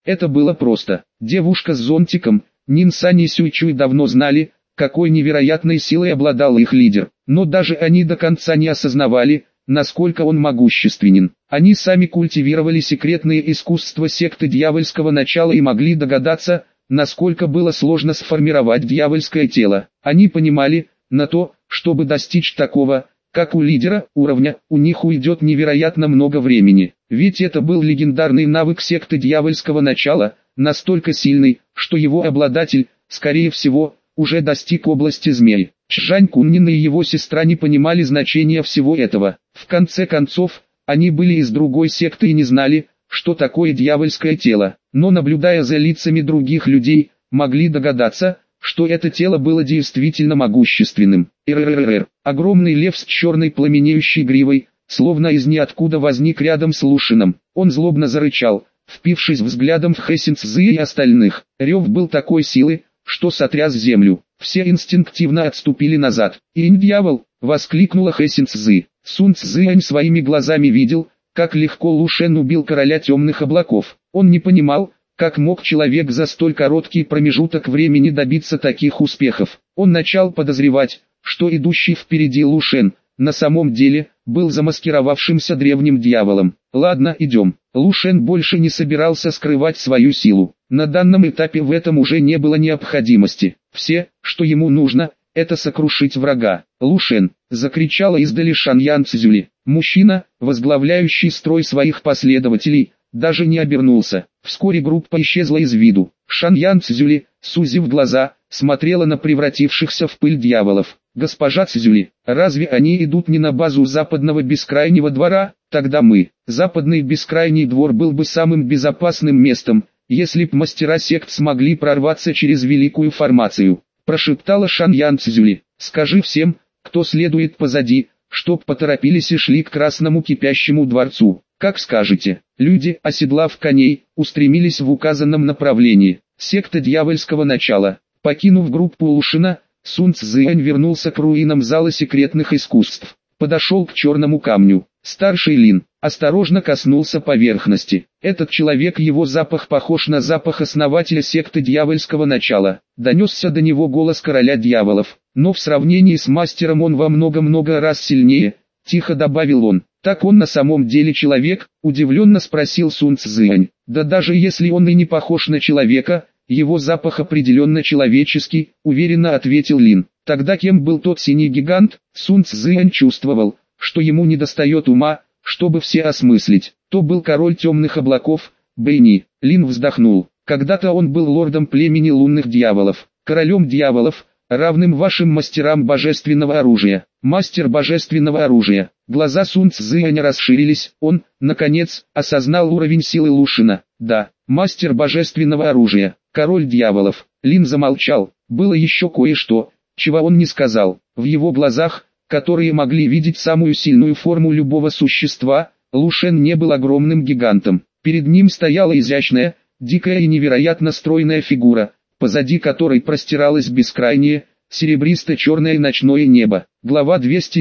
Это было просто. Девушка с зонтиком, Нин Сан и Сюй Чуй давно знали, какой невероятной силой обладал их лидер, но даже они до конца не осознавали, насколько он могущественен. Они сами культивировали секретные искусства секты дьявольского начала и могли догадаться, насколько было сложно сформировать дьявольское тело. Они понимали, на то, чтобы достичь такого, как у лидера, уровня, у них уйдет невероятно много времени. Ведь это был легендарный навык секты дьявольского начала, настолько сильный, что его обладатель, скорее всего, уже достиг области змей. Чжань Куннин и его сестра не понимали значения всего этого. В конце концов, они были из другой секты и не знали, что такое дьявольское тело, но наблюдая за лицами других людей, могли догадаться, что это тело было действительно могущественным. Огромный лев с черной пламенеющей гривой, словно из ниоткуда возник рядом с Лушином. Он злобно зарычал, впившись взглядом в Хэсин Цзы и остальных. Рев был такой силы, что сотряс землю. Все инстинктивно отступили назад. «Инь-дьявол!» — воскликнула Хэсин Цзы. Сун Цзыань своими глазами видел, как легко Лушен убил короля темных облаков. Он не понимал, как мог человек за столь короткий промежуток времени добиться таких успехов. Он начал подозревать, что идущий впереди Лушен, на самом деле, был замаскировавшимся древним дьяволом. «Ладно, идем». Лушен больше не собирался скрывать свою силу. На данном этапе в этом уже не было необходимости. Все, что ему нужно, это сокрушить врага. «Лушен!» — закричала издали Шаньян Цзюли. Мужчина, возглавляющий строй своих последователей, даже не обернулся. Вскоре группа исчезла из виду. Шаньян Цзюли, сузив глаза, смотрела на превратившихся в пыль дьяволов. «Госпожа Цзюли, разве они идут не на базу западного бескрайнего двора? Тогда мы». Западный бескрайний двор был бы самым безопасным местом, если б мастера сект смогли прорваться через великую формацию. Прошептала Шаньян Цзюли. «Скажи всем, кто следует позади, чтоб поторопились и шли к красному кипящему дворцу». «Как скажете». Люди, оседлав коней, устремились в указанном направлении. Секта дьявольского начала. Покинув группу Лушина, Сун Цзыань вернулся к руинам зала секретных искусств. Подошел к черному камню. Старший Лин осторожно коснулся поверхности. Этот человек, его запах похож на запах основателя секты дьявольского начала. Донесся до него голос короля дьяволов. Но в сравнении с мастером он во много-много раз сильнее, тихо добавил он. «Так он на самом деле человек?» – удивленно спросил Сун Цзыань. «Да даже если он и не похож на человека, его запах определенно человеческий», – уверенно ответил Лин. «Тогда кем был тот синий гигант?» Сун Цзыань чувствовал, что ему недостает ума, чтобы все осмыслить. То был король темных облаков, Бэйни. Лин вздохнул. «Когда-то он был лордом племени лунных дьяволов, королем дьяволов, равным вашим мастерам божественного оружия». Мастер божественного оружия. Глаза Сун Цзыаня расширились, он, наконец, осознал уровень силы Лушина. Да, мастер божественного оружия, король дьяволов. Лин замолчал, было еще кое-что, чего он не сказал. В его глазах, которые могли видеть самую сильную форму любого существа, Лушен не был огромным гигантом. Перед ним стояла изящная, дикая и невероятно стройная фигура, позади которой простиралось бескрайнее, серебристо-черное ночное небо. Глава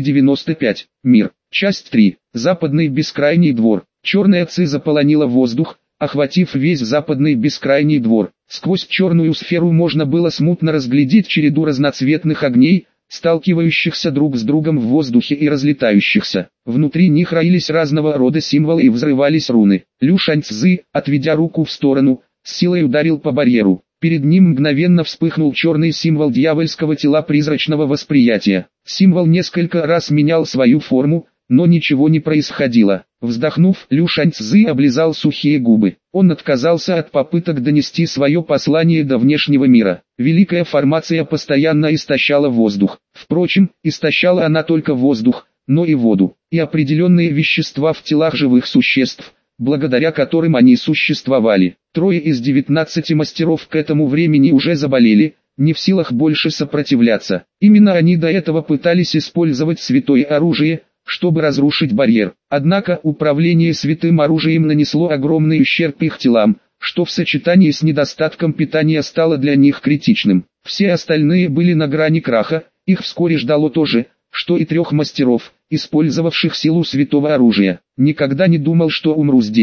295. Мир. Часть 3. Западный бескрайний двор. Черная ци заполонила воздух, охватив весь западный бескрайний двор. Сквозь черную сферу можно было смутно разглядеть череду разноцветных огней, сталкивающихся друг с другом в воздухе и разлетающихся. Внутри них роились разного рода символы и взрывались руны. Лю Шаньцзы, отведя руку в сторону, с силой ударил по барьеру. Перед ним мгновенно вспыхнул черный символ дьявольского тела призрачного восприятия. Символ несколько раз менял свою форму, но ничего не происходило. Вздохнув, Лю Шаньцзы облизал сухие губы. Он отказался от попыток донести свое послание до внешнего мира. Великая формация постоянно истощала воздух. Впрочем, истощала она только воздух, но и воду, и определенные вещества в телах живых существ, благодаря которым они существовали. 3 из 19 мастеров к этому времени уже заболели, не в силах больше сопротивляться. Именно они до этого пытались использовать святое оружие, чтобы разрушить барьер. Однако управление святым оружием нанесло огромный ущерб их телам, что в сочетании с недостатком питания стало для них критичным. Все остальные были на грани краха, их вскоре ждало то же, что и 3 мастеров, использовавших силу святого оружия. «Никогда не думал, что умру здесь»,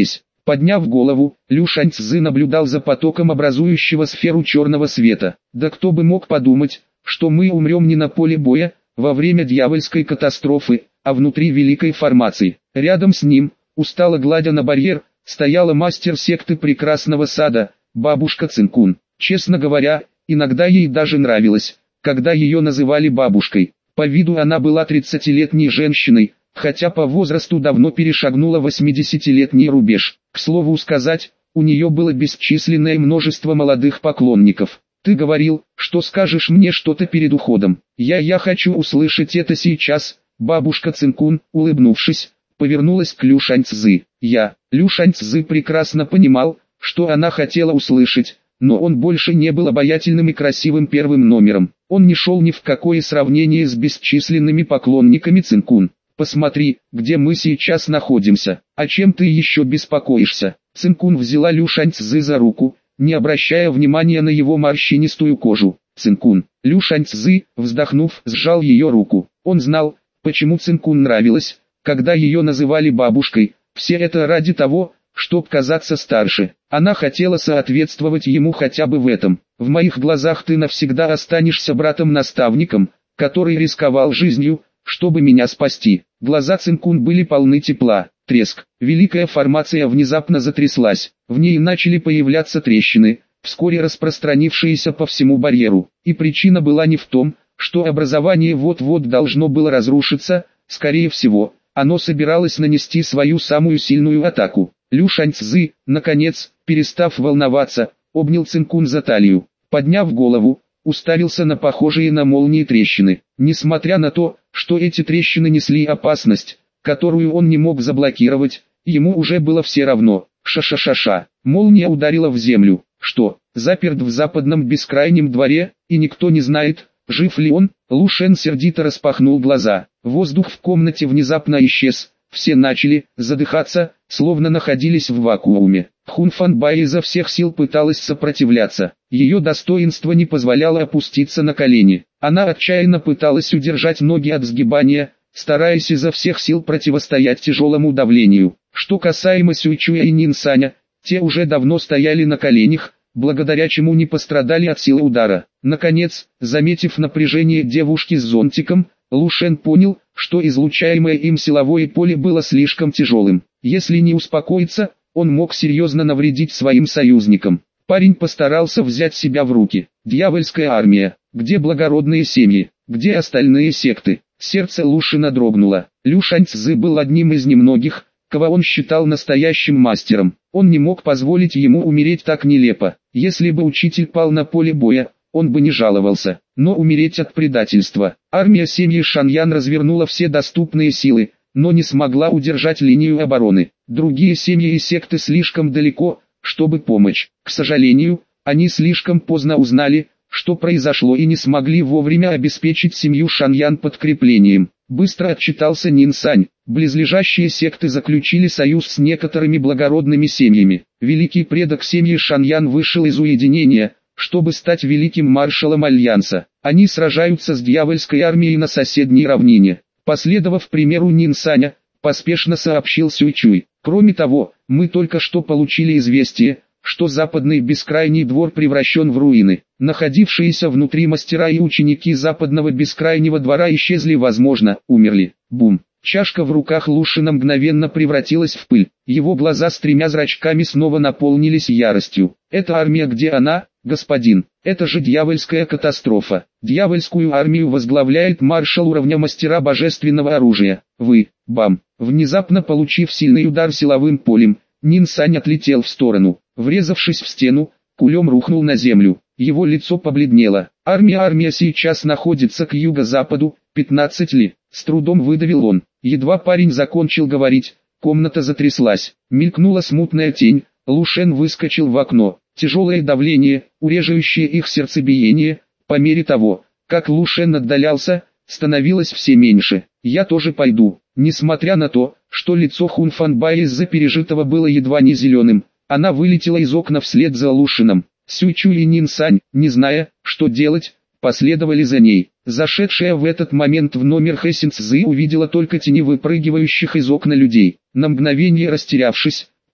Подняв голову, Лю Шаньцзы наблюдал за потоком образующего сферу черного света. Да кто бы мог подумать, что мы умрем не на поле боя, во время дьявольской катастрофы, а внутри великой формации. Рядом с ним, устало гладя на барьер, стояла мастер секты прекрасного сада, бабушка Цинкун. Честно говоря, иногда ей даже нравилось, когда ее называли бабушкой. По виду она была 30-летней женщиной, хотя по возрасту давно перешагнула 80-летний рубеж. К слову сказать, у нее было бесчисленное множество молодых поклонников. «Ты говорил, что скажешь мне что-то перед уходом. Я хочу услышать это сейчас», бабушка Цинкун, улыбнувшись, повернулась к Лю Шаньцзы. Лю Шаньцзы прекрасно понимал, что она хотела услышать, но он больше не был обаятельным и красивым первым номером. Он не шел ни в какое сравнение с бесчисленными поклонниками Цинкун. «Посмотри, где мы сейчас находимся, о чем ты еще беспокоишься?» Цинкун взяла Лю Шаньцзы за руку, не обращая внимания на его морщинистую кожу. «Цинкун». Лю Шаньцзы, вздохнув, сжал ее руку. Он знал, почему Цинкун нравилось, когда ее называли бабушкой. Все это ради того, чтобы казаться старше. Она хотела соответствовать ему хотя бы в этом. «В моих глазах ты навсегда останешься братом-наставником, который рисковал жизнью, чтобы меня спасти». Глаза Цинкун были полны тепла. Треск. Великая формация внезапно затряслась. В ней начали появляться трещины, вскоре распространившиеся по всему барьеру. И причина была не в том, что образование вот-вот должно было разрушиться, скорее всего, оно собиралось нанести свою самую сильную атаку. Лю Шаньцзы, наконец, перестав волноваться, обнял Цинкун за талию. Подняв голову, уставился на похожие на молнии трещины. Несмотря на то, что эти трещины несли опасность, которую он не мог заблокировать, ему уже было все равно. Ша-ша-ша-ша. Молния ударила в землю. Что, заперт в западном бескрайнем дворе, и никто не знает, жив ли он? Лу Шен сердито распахнул глаза. Воздух в комнате внезапно исчез. Все начали задыхаться, словно находились в вакууме. Хун Фанбай изо всех сил пыталась сопротивляться. Ее достоинство не позволяло опуститься на колени. Она отчаянно пыталась удержать ноги от сгибания, стараясь изо всех сил противостоять тяжелому давлению. Что касаемо Сюйчуя и Нинсаня, те уже давно стояли на коленях, благодаря чему не пострадали от силы удара. Наконец, заметив напряжение девушки с зонтиком, Лу Шен понял, что излучаемое им силовое поле было слишком тяжелым. Если не успокоиться, он мог серьезно навредить своим союзникам. Парень постарался взять себя в руки. Дьявольская армия, где благородные семьи, где остальные секты? Сердце Лу Шена дрогнуло. Лю Шаньцзы был одним из немногих, кого он считал настоящим мастером. Он не мог позволить ему умереть так нелепо. Если бы учитель пал на поле боя, он бы не жаловался. Но умереть от предательства. Армия семьи Шаньян развернула все доступные силы, но не смогла удержать линию обороны. Другие семьи и секты слишком далеко, чтобы помочь. К сожалению, они слишком поздно узнали, что произошло, и не смогли вовремя обеспечить семью Шаньян подкреплением. Быстро отчитался Нинсань. Близлежащие секты заключили союз с некоторыми благородными семьями. Великий предок семьи Шаньян вышел из уединения, чтобы стать великим маршалом Альянса. Они сражаются с дьявольской армией на соседней равнине. Последовав примеру Нинсаня, поспешно сообщил Сюйчуй. Кроме того, мы только что получили известие, что западный бескрайний двор превращен в руины. Находившиеся внутри мастера и ученики западного бескрайнего двора исчезли, возможно, умерли. Бум! Чашка в руках Лу Шена мгновенно превратилась в пыль. Его глаза с тремя зрачками снова наполнились яростью. «Это армия, где она, господин? Это же дьявольская катастрофа. Дьявольскую армию возглавляет маршал уровня мастера божественного оружия. Вы, бам!» Внезапно получив сильный удар силовым полем, Нинсань отлетел в сторону. Врезавшись в стену, кулем рухнул на землю. Его лицо побледнело. Армия сейчас находится к юго-западу, 15 ли. С трудом выдавил он. Едва парень закончил говорить, комната затряслась. Мелькнула смутная тень, Лу Шен выскочил в окно. Тяжелое давление, урежающее их сердцебиение, по мере того, как Лу Шен отдалялся, становилось все меньше. «Я тоже пойду». Несмотря на то, что лицо Хун Фанбай из-за пережитого было едва не зеленым, она вылетела из окна вслед за Лу Шеном. Сюйчуй и Нинсань, не зная, что делать, последовали за ней. Зашедшая в этот момент в номер Хэсин Цзы увидела только тени выпрыгивающих из окна людей. На мгновение растерявшись,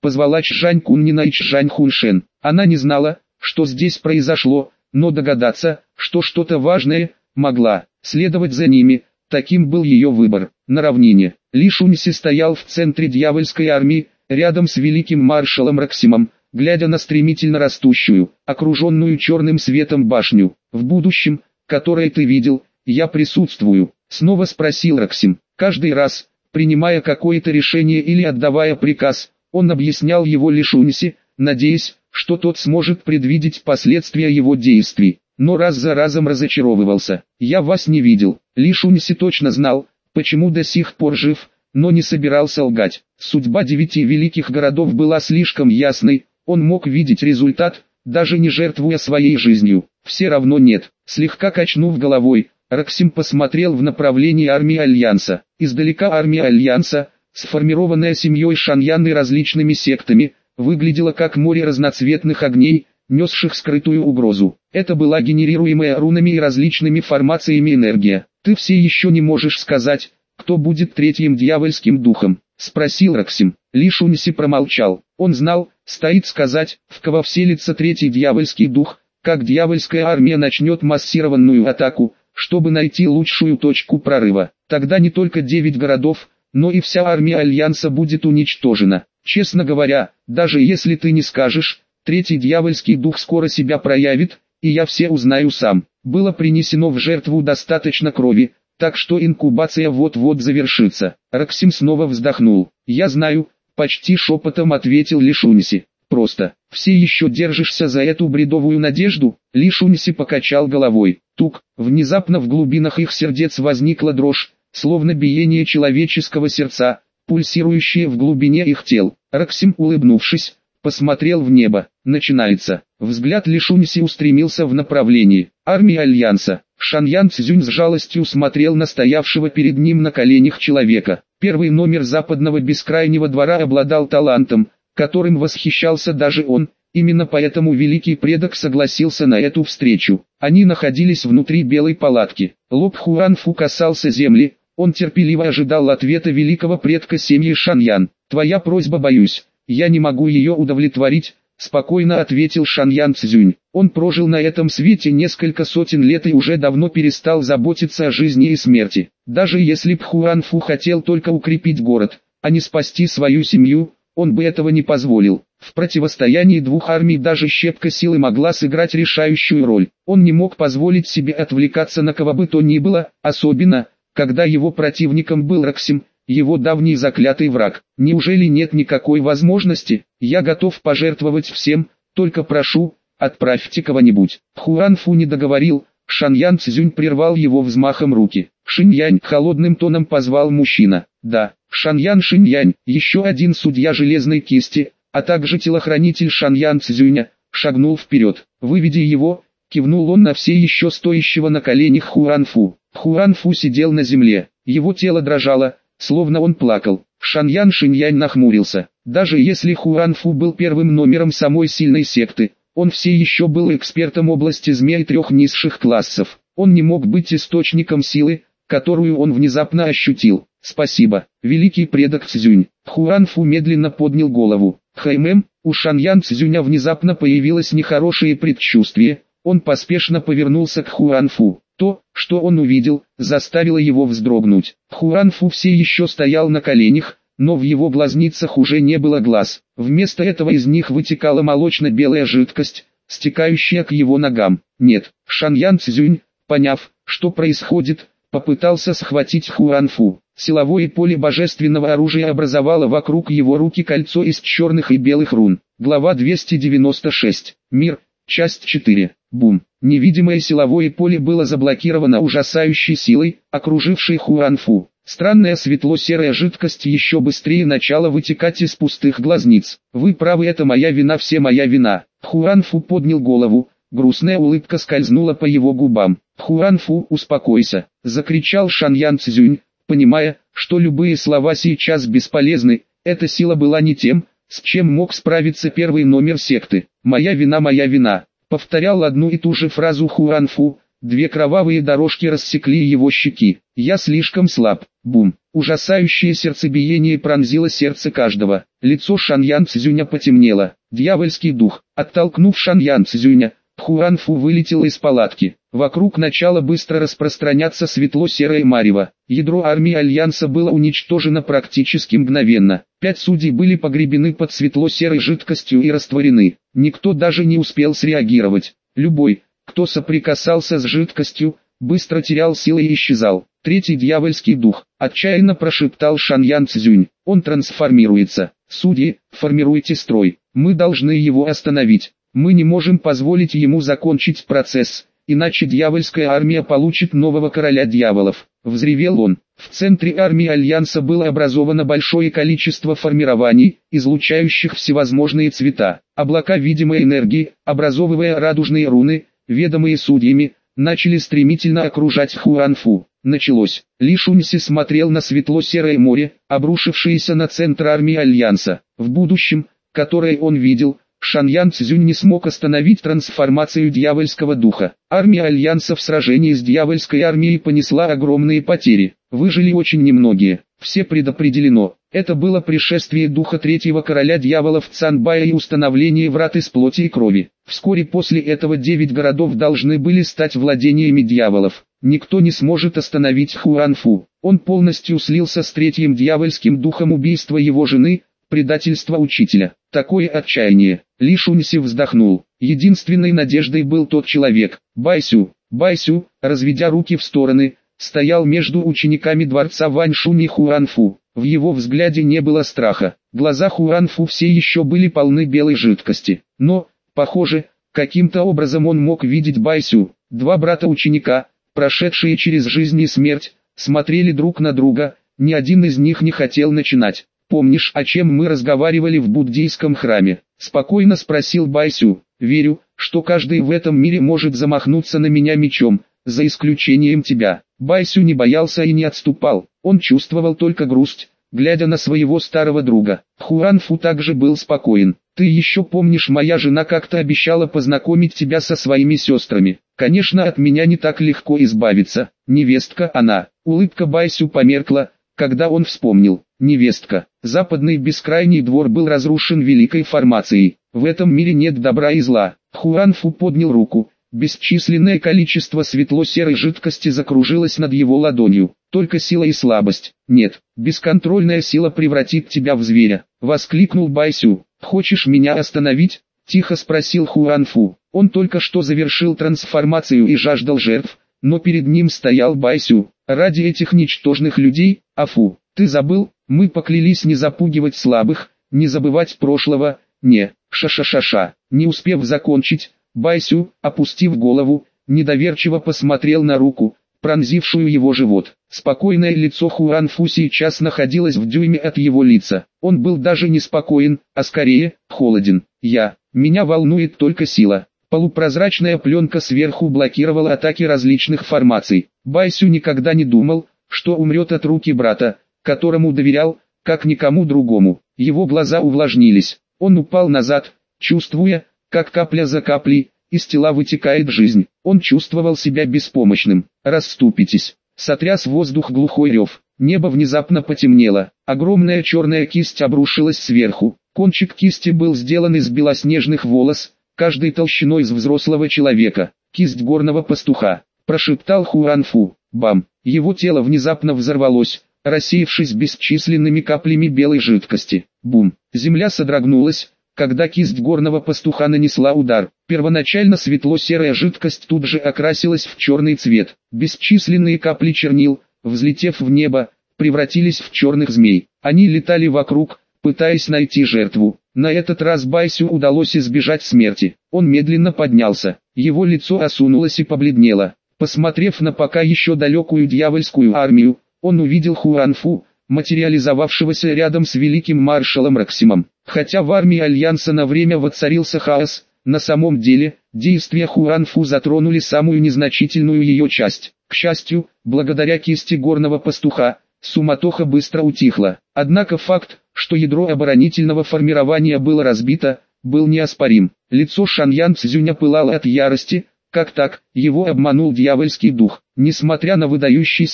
позвала Чжань Куннина и Чжань Хуншен. Она не знала, что здесь произошло, но догадаться, что что-то важное, могла. Следовать за ними, таким был ее выбор. На равнине, Ли Шуньси стоял в центре дьявольской армии, рядом с великим маршалом Раксимом, глядя на стремительно растущую, окруженную черным светом башню. «В будущем, которое ты видел, я присутствую», — снова спросил Раксим. Каждый раз, принимая какое-то решение или отдавая приказ, он объяснял его Ли Шуньси, надеясь, что тот сможет предвидеть последствия его действий, но раз за разом разочаровывался. «Я вас не видел». Ли Шуньси точно знал, почему до сих пор жив, но не собирался лгать. Судьба 9 великих городов была слишком ясной, он мог видеть результат, даже не жертвуя своей жизнью. Все равно нет. Слегка качнув головой, Раксим посмотрел в направлении армии Альянса. Издалека армия Альянса, сформированная семьей Шаньян и различными сектами, выглядела как море разноцветных огней, несших скрытую угрозу. Это была генерируемая рунами и различными формациями энергия. «Ты все еще не можешь сказать, кто будет третьим дьявольским духом?» — спросил Раксим. Ли Шуньси промолчал. Он знал, стоит сказать, в кого вселится третий дьявольский дух, как дьявольская армия начнет массированную атаку, чтобы найти лучшую точку прорыва. Тогда не только 9 городов, но и вся армия Альянса будет уничтожена. Честно говоря, даже если ты не скажешь, третий дьявольский дух скоро себя проявит, и я все узнаю сам. Было принесено в жертву достаточно крови, так что инкубация вот-вот завершится. Раксим снова вздохнул. «Я знаю», — почти шепотом ответил Ли Шуньси. «Просто, все еще держишься за эту бредовую надежду?» Ли Шуньси покачал головой. Тук, внезапно в глубинах их сердец возникла дрожь, словно биение человеческого сердца, пульсирующее в глубине их тел. Раксим, улыбнувшись, посмотрел в небо. «Начинается». Взгляд Ли Шуньси устремился в направлении армии Альянса. Шаньян Цзюнь с жалостью смотрел на стоявшего перед ним на коленях человека. Первый номер западного бескрайнего двора обладал талантом, которым восхищался даже он, именно поэтому великий предок согласился на эту встречу. Они находились внутри белой палатки. Лоб Хуанфу касался земли, он терпеливо ожидал ответа великого предка семьи Шаньян. «Твоя просьба, боюсь, я не могу ее удовлетворить», — спокойно ответил Шаньян Цзюнь. Он прожил на этом свете несколько сотен лет и уже давно перестал заботиться о жизни и смерти. Даже если б Хуанфу хотел только укрепить город, а не спасти свою семью, он бы этого не позволил. В противостоянии двух армий даже щепка силы могла сыграть решающую роль. Он не мог позволить себе отвлекаться на кого бы то ни было, особенно, когда его противником был Раксим, его давний заклятый враг. «Неужели нет никакой возможности? Я готов пожертвовать всем, только прошу, отправьте кого-нибудь». Хуанфу не договорил, Шаньян Цзюнь прервал его взмахом руки. «Шиньянь», холодным тоном позвал мужчина. «Да, Шаньян Шиньянь, еще один судья железной кисти, а также телохранитель Шаньян Цзюня, шагнул вперед. «Выведи его», кивнул он на все еще стоящего на коленях Хуанфу. Хуанфу сидел на земле, его тело дрожало, словно он плакал. Шаньян Шиньянь нахмурился. Даже если Хуанфу был первым номером самой сильной секты, он все еще был экспертом области змей 3 низших классов. Он не мог быть источником силы, которую он внезапно ощутил. «Спасибо, великий предок Цзюнь». Хуанфу медленно поднял голову. «Хаймэм», у Шаньян Цзюня внезапно появилось нехорошее предчувствие. Он поспешно повернулся к Хуанфу. То, что он увидел, заставило его вздрогнуть. Хуанфу все еще стоял на коленях, но в его глазницах уже не было глаз. Вместо этого из них вытекала молочно-белая жидкость, стекающая к его ногам. «Нет». Шаньян Цзюнь, поняв, что происходит, попытался схватить Хуанфу. Силовое поле божественного оружия образовало вокруг его руки кольцо из черных и белых рун. Глава 296. Мир. Часть 4. Бум. Невидимое силовое поле было заблокировано ужасающей силой, окружившей Хуанфу. Странная светло-серая жидкость еще быстрее начала вытекать из пустых глазниц. «Вы правы, это моя вина, все моя вина». Хуанфу поднял голову, грустная улыбка скользнула по его губам. «Хуанфу, успокойся», — закричал Шаньян Цзюнь, понимая, что любые слова сейчас бесполезны. Эта сила была не тем, с чем мог справиться первый номер секты. «Моя вина», повторял одну и ту же фразу Хуанфу. 2 кровавые дорожки рассекли его щеки. «Я слишком слаб». Бум. Ужасающее сердцебиение пронзило сердце каждого. Лицо Шаньян Цзюня потемнело. Дьявольский дух. Оттолкнув Шаньян Цзюня, Хуанфу вылетел из палатки. Вокруг начало быстро распространяться светло-серое марево. Ядро армии Альянса было уничтожено практически мгновенно. 5 судей были погребены под светло-серой жидкостью и растворены. Никто даже не успел среагировать. Любой, кто соприкасался с жидкостью, быстро терял силы и исчезал. Третий дьявольский дух, отчаянно прошептал Шаньян Цзюнь. Он трансформируется. Судьи, формируйте строй. Мы должны его остановить. Мы не можем позволить ему закончить процесс, иначе дьявольская армия получит нового короля дьяволов. Взревел он. В центре армии Альянса было образовано большое количество формирований, излучающих всевозможные цвета. Облака видимой энергии, образовывая радужные руны, ведомые судьями, начали стремительно окружать Хуанфу. Началось. Ли Шуньси смотрел на светло-серое море, обрушившееся на центр армии Альянса. В будущем, которое он видел, Шаньян Цзюнь не смог остановить трансформацию дьявольского духа. Армия Альянса в сражении с дьявольской армией понесла огромные потери. Выжили очень немногие. Все предопределено. Это было пришествие духа третьего короля дьяволов Цанбая и установление врат из плоти и крови. Вскоре после этого 9 городов должны были стать владениями дьяволов. Никто не сможет остановить Хуанфу. Он полностью слился с третьим дьявольским духом убийства его жены, предательства учителя. Такое отчаяние. Ли Шуньси вздохнул. Единственной надеждой был тот человек. Байсю. Байсю, разведя руки в стороны, стоял между учениками дворца Ваньшунь и Хуанфу. В его взгляде не было страха. Глаза Хуанфу все еще были полны белой жидкости. Но, похоже, каким-то образом он мог видеть Байсю. Два брата-ученика, прошедшие через жизнь и смерть, смотрели друг на друга, ни один из них не хотел начинать. «Помнишь, о чем мы разговаривали в буддийском храме?» – спокойно спросил Байсю. «Верю, что каждый в этом мире может замахнуться на меня мечом, за исключением тебя». Байсю не боялся и не отступал, он чувствовал только грусть, глядя на своего старого друга. Хуанфу также был спокоен. «Ты еще помнишь, моя жена как-то обещала познакомить тебя со своими сестрами. Конечно, от меня не так легко избавиться. Невестка она». Улыбка Байсю померкла, когда он вспомнил. Невестка. Западный бескрайний двор был разрушен великой формацией. В этом мире нет добра и зла. Хуанфу поднял руку. Бесчисленное количество светло-серой жидкости закружилось над его ладонью. Только сила и слабость. Нет, бесконтрольная сила превратит тебя в зверя. Воскликнул Байсю. «Хочешь меня остановить?» Тихо спросил Хуанфу. Он только что завершил трансформацию и жаждал жертв, но перед ним стоял Байсю. «Ради этих ничтожных людей, Афу, ты забыл, мы поклялись не запугивать слабых, не забывать прошлого, не, ша-ша-ша-ша». Не успев закончить, Байсю, опустив голову, недоверчиво посмотрел на руку, пронзившую его живот. Спокойное лицо Хуанфу сейчас находилось в дюйме от его лица. Он был даже не спокоен, а скорее, холоден. Меня волнует только сила». Полупрозрачная пленка сверху блокировала атаки различных формаций. Байсю никогда не думал, что умрет от руки брата, которому доверял, как никому другому. Его глаза увлажнились. Он упал назад, чувствуя, как капля за каплей, из тела вытекает жизнь. Он чувствовал себя беспомощным. «Расступитесь!» Сотряс воздух глухой рев. Небо внезапно потемнело. Огромная черная кисть обрушилась сверху. Кончик кисти был сделан из белоснежных волос, каждой толщиной с взрослого человека. «Кисть горного пастуха», – прошептал Хуанфу. Бам! Его тело внезапно взорвалось, рассеявшись бесчисленными каплями белой жидкости. Бум! Земля содрогнулась, когда кисть горного пастуха нанесла удар. Первоначально светло-серая жидкость тут же окрасилась в черный цвет. Бесчисленные капли чернил, взлетев в небо, превратились в черных змей. Они летали вокруг, пытаясь найти жертву. На этот раз Байсю удалось избежать смерти. Он медленно поднялся. Его лицо осунулось и побледнело. Посмотрев на пока еще далекую дьявольскую армию, он увидел Хуанфу, материализовавшегося рядом с великим маршалом Роксимом. Хотя в армии Альянса на время воцарился хаос, на самом деле, действия Хуанфу затронули самую незначительную ее часть. К счастью, благодаря кисти горного пастуха, суматоха быстро утихла. Однако факт, что ядро оборонительного формирования было разбито, был неоспорим. Лицо Шаньян Цзюня пылало от ярости. Как так, его обманул дьявольский дух. Несмотря на выдающийся ум,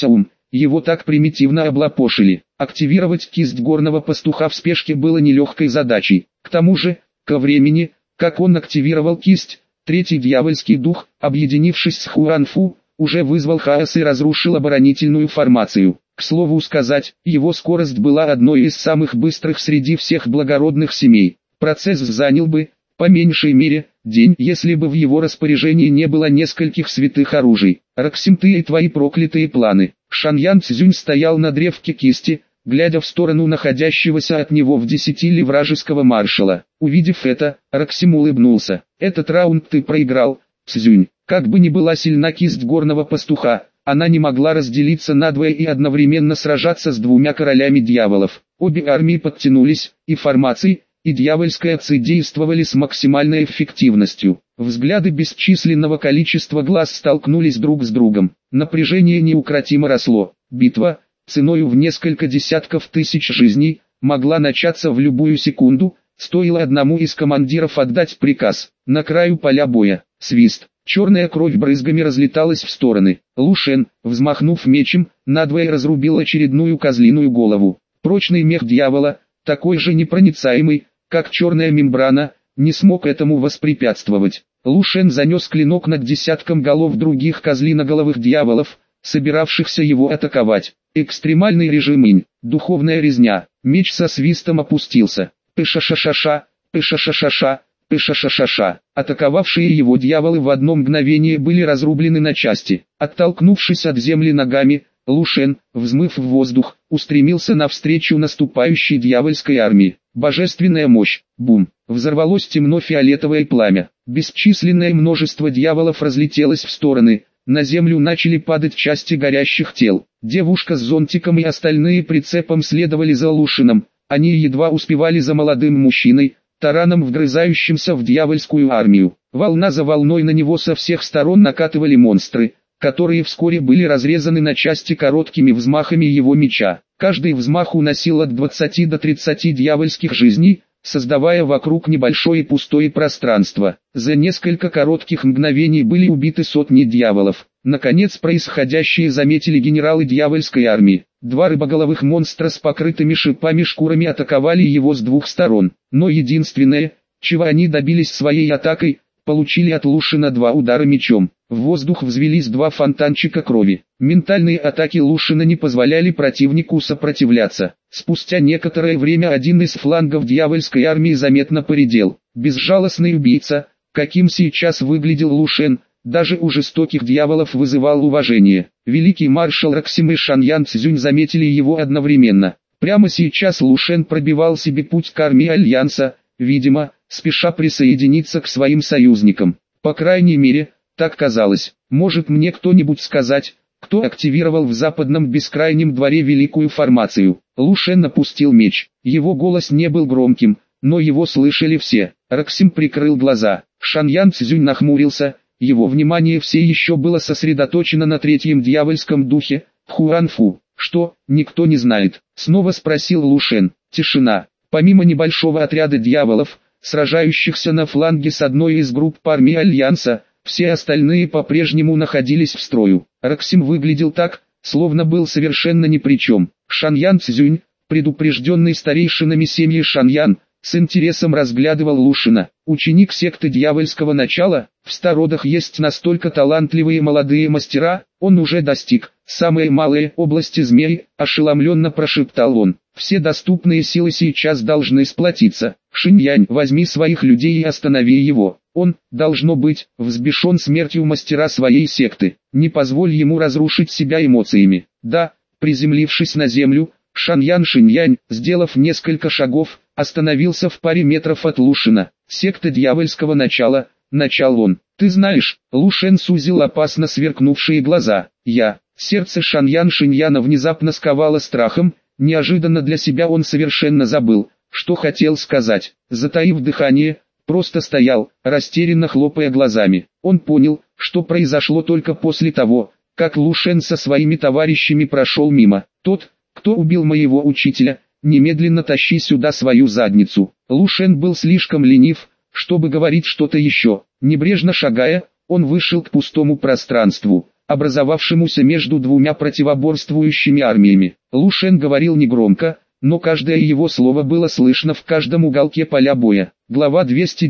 его так примитивно облапошили. Активировать кисть горного пастуха в спешке было нелегкой задачей. К тому же, ко времени, как он активировал кисть, третий дьявольский дух, объединившись с Хуанфу, уже вызвал хаос и разрушил оборонительную формацию. К слову сказать, его скорость была одной из самых быстрых среди всех благородных семей. Процесс занял бы, по меньшей мере, день, если бы в его распоряжении не было нескольких святых оружий. Роксим, ты и твои проклятые планы. Шаньян Цзюнь стоял на древке кисти, глядя в сторону находящегося от него в 10 ли вражеского маршала. Увидев это, Роксим улыбнулся. Этот раунд ты проиграл, Цзюнь. Как бы ни была сильна кисть горного пастуха, она не могла разделиться надвое и одновременно сражаться с двумя королями дьяволов. Обе армии подтянулись, и формации, и дьявольская ци действовали с максимальной эффективностью. Взгляды бесчисленного количества глаз столкнулись друг с другом. Напряжение неукротимо росло. Битва, ценою в несколько десятков тысяч жизней, могла начаться в любую секунду, стоило одному из командиров отдать приказ. На краю поля боя, свист. Черная кровь брызгами разлеталась в стороны. Лу Шен, взмахнув мечем, надвое разрубил очередную козлиную голову. Прочный мех дьявола, такой же непроницаемый, как черная мембрана, не смог этому воспрепятствовать. Лу Шен занес клинок над десятком голов других козлиноголовых дьяволов, собиравшихся его атаковать. Экстремальный режим инь, духовная резня. Меч со свистом опустился. Пыша-ша-ша-ша, пыша-ша-ша-ша. Пыша-ша-ша-ша. Атаковавшие его дьяволы в одно мгновение были разрублены на части. Оттолкнувшись от земли ногами, Лу Шен, взмыв в воздух, устремился навстречу наступающей дьявольской армии. Божественная мощь. Бум. Взорвалось темно-фиолетовое пламя. Бесчисленное множество дьяволов разлетелось в стороны. На землю начали падать части горящих тел. Девушка с зонтиком и остальные прицепом следовали за Лу Шеном. Они едва успевали за молодым мужчиной, тараном вгрызающимся в дьявольскую армию. Волна за волной на него со всех сторон накатывали монстры, которые вскоре были разрезаны на части короткими взмахами его меча. Каждый взмах уносил от 20 до 30 дьявольских жизней, создавая вокруг небольшое пустое пространство. За несколько коротких мгновений были убиты сотни дьяволов. Наконец происходящее заметили генералы дьявольской армии. Два рыбоголовых монстра с покрытыми шипами шкурами атаковали его с двух сторон. Но единственное, чего они добились своей атакой, получили от Лу Шена 2 удара мечом. В воздух взвелись 2 фонтанчика крови. Ментальные атаки Лу Шена не позволяли противнику сопротивляться. Спустя некоторое время один из флангов дьявольской армии заметно поредел. Безжалостный убийца, каким сейчас выглядел Лу Шен, даже у жестоких дьяволов вызывал уважение. Великий маршал Роксим и Шаньян Цзюнь заметили его одновременно. Прямо сейчас Лу Шен пробивал себе путь к армии Альянса, видимо, спеша присоединиться к своим союзникам. По крайней мере, так казалось. Может мне кто-нибудь сказать, кто активировал в западном бескрайнем дворе великую формацию? Лу Шен опустил меч. Его голос не был громким, но его слышали все. Роксим прикрыл глаза. Шаньян Цзюнь нахмурился. Его внимание все еще было сосредоточено на третьем дьявольском духе, Хуанфу. Что, никто не знает? Снова спросил Лу Шен. Тишина. Помимо небольшого отряда дьяволов, сражающихся на фланге с одной из групп армии Альянса, все остальные по-прежнему находились в строю. Роксим выглядел так, словно был совершенно ни при чем. Шаньян Цзюнь, предупрежденный старейшинами семьи Шаньян, с интересом разглядывал Лу Шена. Ученик секты дьявольского начала, в стародах есть настолько талантливые молодые мастера, он уже достиг самой малой области змей, ошеломленно прошептал он. Все доступные силы сейчас должны сплотиться. Шиньянь, возьми своих людей и останови его. Он, должно быть, взбешен смертью мастера своей секты. Не позволь ему разрушить себя эмоциями. Да, приземлившись на землю, Шиньянь, сделав несколько шагов, остановился в паре метров от Лу Шена. Секта дьявольского начала, начал он. Ты знаешь, Лу Шен сузил опасно сверкнувшие глаза. Сердце Шиньяна внезапно сковало страхом, неожиданно для себя он совершенно забыл, что хотел сказать. Затаив дыхание, просто стоял, растерянно хлопая глазами. Он понял, что произошло только после того, как Лу Шен со своими товарищами прошел мимо. Тот, кто убил моего учителя, немедленно тащи сюда свою задницу. Лу Шен был слишком ленив, чтобы говорить что-то еще. Небрежно шагая, он вышел к пустому пространству, образовавшемуся между двумя противоборствующими армиями. Лу Шен говорил негромко, но каждое его слово было слышно в каждом уголке поля боя. Глава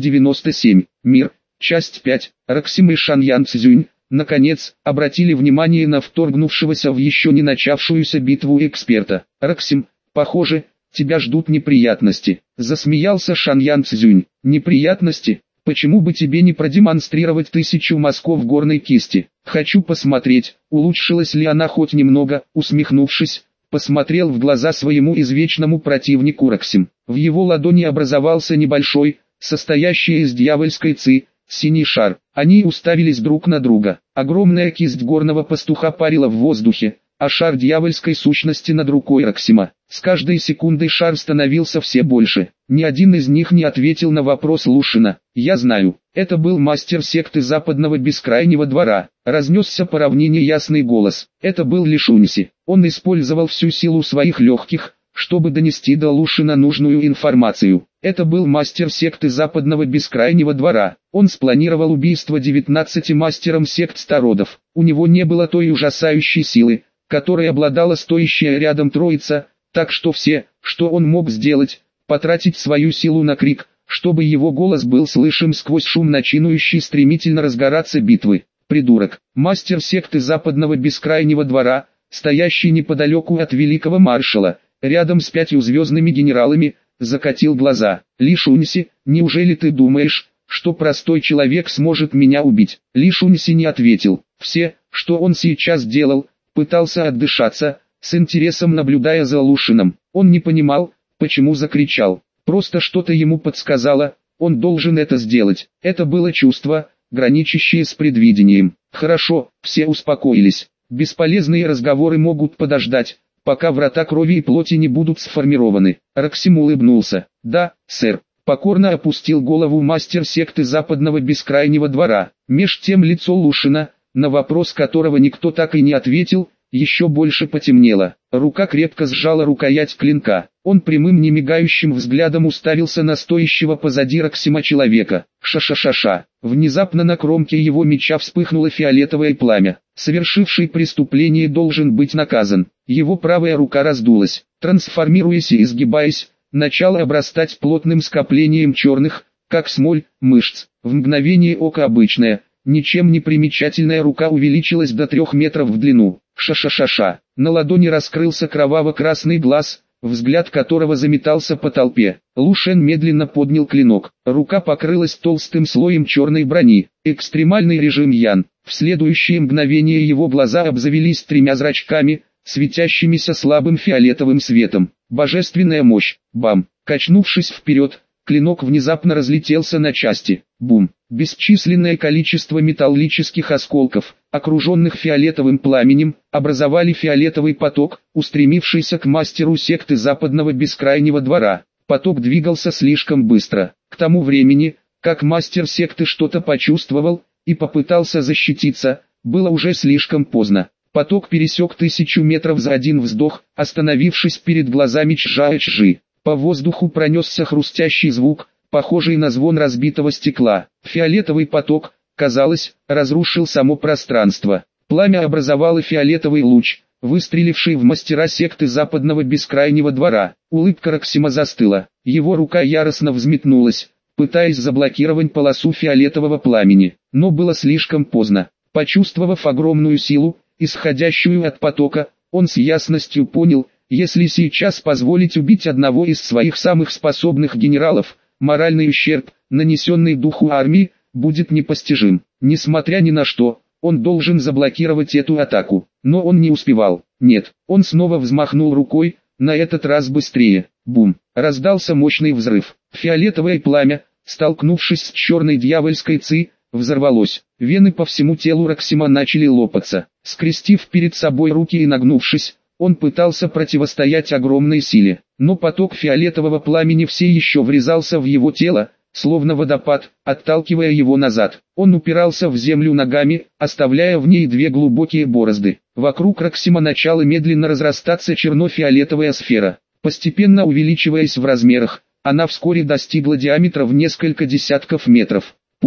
297. Мир. Часть 5. Роксим и Шаньян Цзюнь, наконец, обратили внимание на вторгнувшегося в еще не начавшуюся битву эксперта. «Роксим, похоже, тебя ждут неприятности», — засмеялся Шаньян Цзюнь. «Неприятности? Почему бы тебе не продемонстрировать 1000 мазков горной кисти? Хочу посмотреть, улучшилась ли она хоть немного», — усмехнувшись, посмотрел в глаза своему извечному противнику Роксим. В его ладони образовался небольшой, состоящий из дьявольской ци, синий шар. Они уставились друг на друга. Огромная кисть горного пастуха парила в воздухе, а шар дьявольской сущности над рукой Роксима. С каждой секундой шар становился все больше. Ни один из них не ответил на вопрос Лушина. «Я знаю, это был мастер секты Западного Бескрайнего Двора», — разнесся по равнине ясный голос. Это был Лишуньси. Он использовал всю силу своих легких, чтобы донести до Лушина нужную информацию. Это был мастер секты Западного Бескрайнего Двора. Он спланировал убийство 19 мастерам сект Стародов. У него не было той ужасающей силы, которой обладала стоящая рядом троица, так что все, что он мог сделать, потратить свою силу на крик, чтобы его голос был слышим сквозь шум начинающей стремительно разгораться битвы. Придурок, мастер секты Западного Бескрайнего Двора, стоящий неподалеку от великого маршала, рядом с 5 звездными генералами, закатил глаза. «Лишуньси, неужели ты думаешь, что простой человек сможет меня убить?» Лишуньси не ответил. Все, что он сейчас делал, пытался отдышаться, с интересом наблюдая за Лушином. Он не понимал, почему закричал. Просто что-то ему подсказало, он должен это сделать. Это было чувство, граничащее с предвидением. Хорошо, все успокоились. Бесполезные разговоры могут подождать, пока врата крови и плоти не будут сформированы. Роксим улыбнулся. «Да, сэр». Покорно опустил голову мастер секты Западного Бескрайнего Двора. Меж тем лицо Лушина, на вопрос которого никто так и не ответил, еще больше потемнело. Рука крепко сжала рукоять клинка. Он прямым немигающим взглядом уставился на стоящего позади Роксима человека. Ша-ша-ша-ша. Внезапно на кромке его меча вспыхнуло фиолетовое пламя. Совершивший преступление должен быть наказан. Его правая рука раздулась, трансформируясь и изгибаясь, начала обрастать плотным скоплением черных, как смоль, мышц. В мгновение ока обычная, ничем не примечательная рука увеличилась до 3 метров в длину. Ша-ша-ша-ша. На ладони раскрылся кроваво-красный глаз, взгляд которого заметался по толпе. Лу Шен медленно поднял клинок. Рука покрылась толстым слоем черной брони. Экстремальный режим Ян. В следующее мгновение его глаза обзавелись 3 зрачками, светящимися слабым фиолетовым светом. Божественная мощь. Бам. Качнувшись вперед, клинок внезапно разлетелся на части. Бум. Бесчисленное количество металлических осколков, окруженных фиолетовым пламенем, образовали фиолетовый поток, устремившийся к мастеру секты Западного Бескрайнего Двора. Поток двигался слишком быстро. К тому времени, как мастер секты что-то почувствовал и попытался защититься, было уже слишком поздно. Поток пересек 1000 метров за один вздох, остановившись перед глазами Чжа-Чжи. По воздуху пронесся хрустящий звук, похожий на звон разбитого стекла. Фиолетовый поток, казалось, разрушил само пространство. Пламя образовало фиолетовый луч, выстреливший в мастера секты Западного Бескрайнего Двора. Улыбка Роксима застыла. Его рука яростно взметнулась, пытаясь заблокировать полосу фиолетового пламени. Но было слишком поздно. Почувствовав огромную силу, исходящую от потока, он с ясностью понял, если сейчас позволить убить одного из своих самых способных генералов, моральный ущерб, нанесенный духу армии, будет непостижим. Несмотря ни на что, он должен заблокировать эту атаку. Но он не успевал. Нет, он снова взмахнул рукой, на этот раз быстрее. Бум! Раздался мощный взрыв. Фиолетовое пламя, столкнувшись с черной дьявольской ци, взорвалось. Вены по всему телу Роксима начали лопаться. Скрестив перед собой руки и нагнувшись, он пытался противостоять огромной силе, но поток фиолетового пламени все еще врезался в его тело, словно водопад, отталкивая его назад. Он упирался в землю ногами, оставляя в ней 2 глубокие борозды. Вокруг Роксима начала медленно разрастаться черно-фиолетовая сфера. Постепенно увеличиваясь в размерах, она вскоре достигла диаметра в несколько десятков метров. Пуф!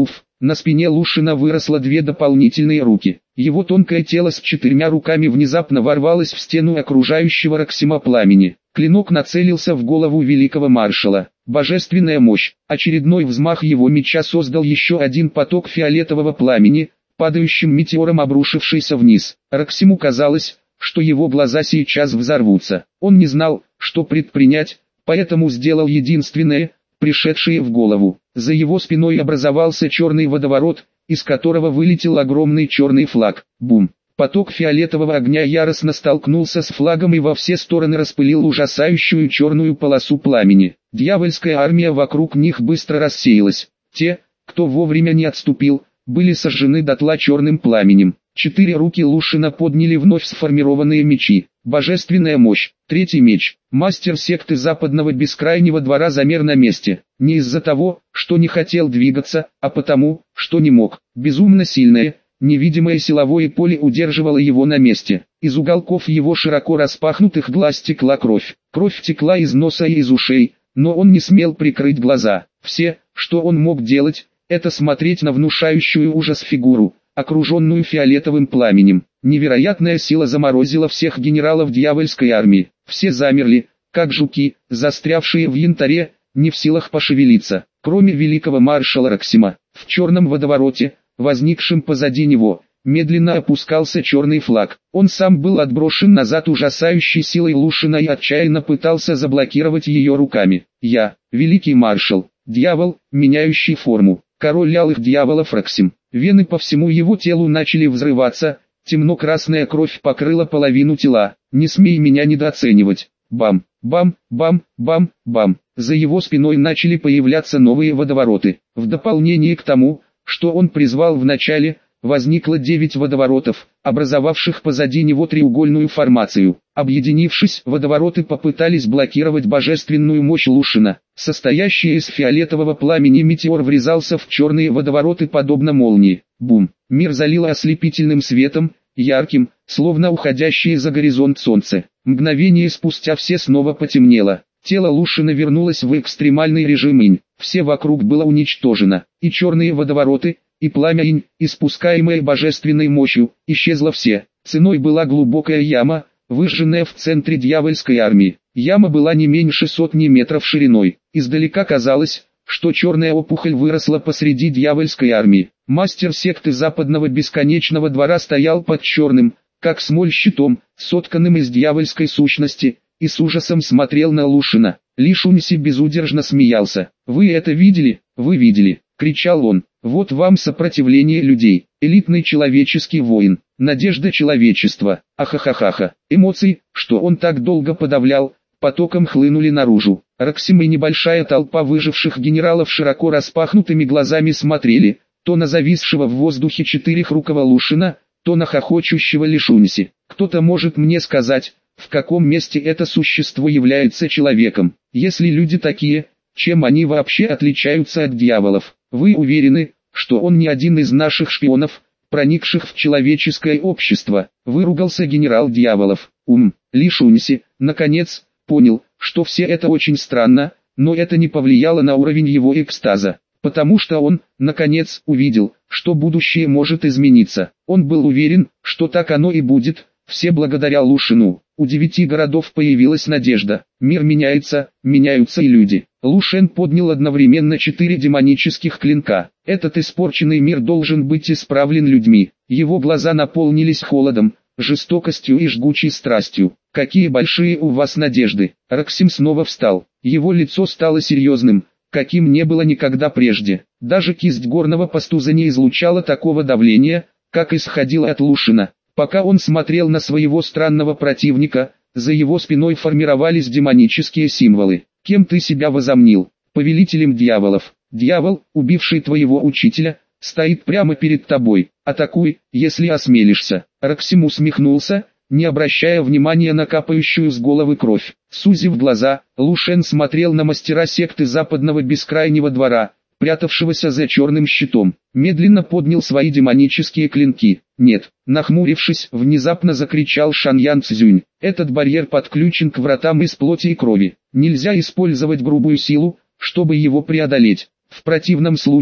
На спине Лушина выросло две дополнительные руки. Его тонкое тело с 4 руками внезапно ворвалось в стену окружающего Роксима пламени. Клинок нацелился в голову великого маршала. Божественная мощь. Очередной взмах его меча создал еще один поток фиолетового пламени, падающим метеором обрушившийся вниз. Роксиму казалось, что его глаза сейчас взорвутся. Он не знал, что предпринять, поэтому сделал единственное, пришедшее в голову. За его спиной образовался черный водоворот, из которого вылетел огромный черный флаг. Бум! Поток фиолетового огня яростно столкнулся с флагом и во все стороны распылил ужасающую черную полосу пламени. Дьявольская армия вокруг них быстро рассеялась. Те, кто вовремя не отступил, были сожжены дотла черным пламенем. 4 руки Лушина подняли вновь сформированные мечи. Божественная мощь. Третий меч. Мастер секты Западного Бескрайнего Двора замер на месте. Не из-за того, что не хотел двигаться, а потому, что не мог. Безумно сильное, невидимое силовое поле удерживало его на месте. Из уголков его широко распахнутых глаз текла кровь. Кровь текла из носа и из ушей, но он не смел прикрыть глаза. Все, что он мог делать, это смотреть на внушающую ужас фигуру, окруженную фиолетовым пламенем. Невероятная сила заморозила всех генералов дьявольской армии. Все замерли, как жуки, застрявшие в янтаре, не в силах пошевелиться. Кроме великого маршала Роксима, в черном водовороте, возникшем позади него, медленно опускался черный флаг. Он сам был отброшен назад ужасающей силой Лушина и отчаянно пытался заблокировать ее руками. «Я, великий маршал, дьявол, меняющий форму, король алых дьяволов Роксим». Вены по всему его телу начали взрываться, темно-красная кровь покрыла половину тела. «Не смей меня недооценивать». Бам, бам, бам, бам, бам. За его спиной начали появляться новые водовороты. В дополнение к тому, что он призвал в начале, возникло 9 водоворотов, образовавших позади него треугольную формацию. Объединившись, водовороты попытались блокировать божественную мощь Лушина. Состоящий из фиолетового пламени метеор врезался в черные водовороты подобно молнии. Бум! Мир залило ослепительным светом, ярким, словно уходящее за горизонт солнце. Мгновение спустя все снова потемнело. Тело Лушина вернулось в экстремальный режим инь. Все вокруг было уничтожено. И черные водовороты, и пламя инь, испускаемое божественной мощью, исчезло все. Ценой была глубокая яма, выжженная в центре дьявольской армии. Яма была не меньше сотни метров шириной. Издалека казалось, что черная опухоль выросла посреди дьявольской армии. Мастер секты Западного Бесконечного Двора стоял под черным, как смоль щитом, сотканным из дьявольской сущности, и с ужасом смотрел на Лушина. Лишунси безудержно смеялся. «Вы это видели? Вы видели?» — кричал он. «Вот вам сопротивление людей, элитный человеческий воин, надежда человечества». Ахахахаха. Эмоции, что он так долго подавлял, потоком хлынули наружу. Роксим и небольшая толпа выживших генералов широко распахнутыми глазами смотрели, то на зависшего в воздухе 4-рукого Лушина, то на хохочущего Лишунси. «Кто-то может мне сказать, в каком месте это существо является человеком? Если люди такие, чем они вообще отличаются от дьяволов? Вы уверены, что он не один из наших шпионов, проникших в человеческое общество?» — выругался генерал дьяволов. Лишунси, наконец, понял, что все это очень странно, но это не повлияло на уровень его экстаза, потому что он, наконец, увидел, что будущее может измениться. Он был уверен, что так оно и будет, все благодаря Лушину. У 9 городов появилась надежда. Мир меняется, меняются и люди. Лушен поднял одновременно 4 демонических клинка. Этот испорченный мир должен быть исправлен людьми. Его глаза наполнились холодом, жестокостью и жгучей страстью. «Какие большие у вас надежды!» Роксим снова встал. Его лицо стало серьезным, каким не было никогда прежде. Даже кисть горного пастуза не излучала такого давления, как исходило от Лушина. Пока он смотрел на своего странного противника, за его спиной формировались демонические символы. «Кем ты себя возомнил? Повелителем дьяволов. Дьявол, убивший твоего учителя, стоит прямо перед тобой. Атакуй, если осмелишься». Роксим усмехнулся, не обращая внимания на капающую с головы кровь. Сузив глаза, Лушен смотрел на мастера секты Западного Бескрайнего Двора, прятавшегося за черным щитом. Медленно поднял свои демонические клинки. «Нет!» Нахмурившись, внезапно закричал Шаньян Цзюнь. «Этот барьер подключен к вратам из плоти и крови. Нельзя использовать грубую силу, чтобы его преодолеть. В противном случае,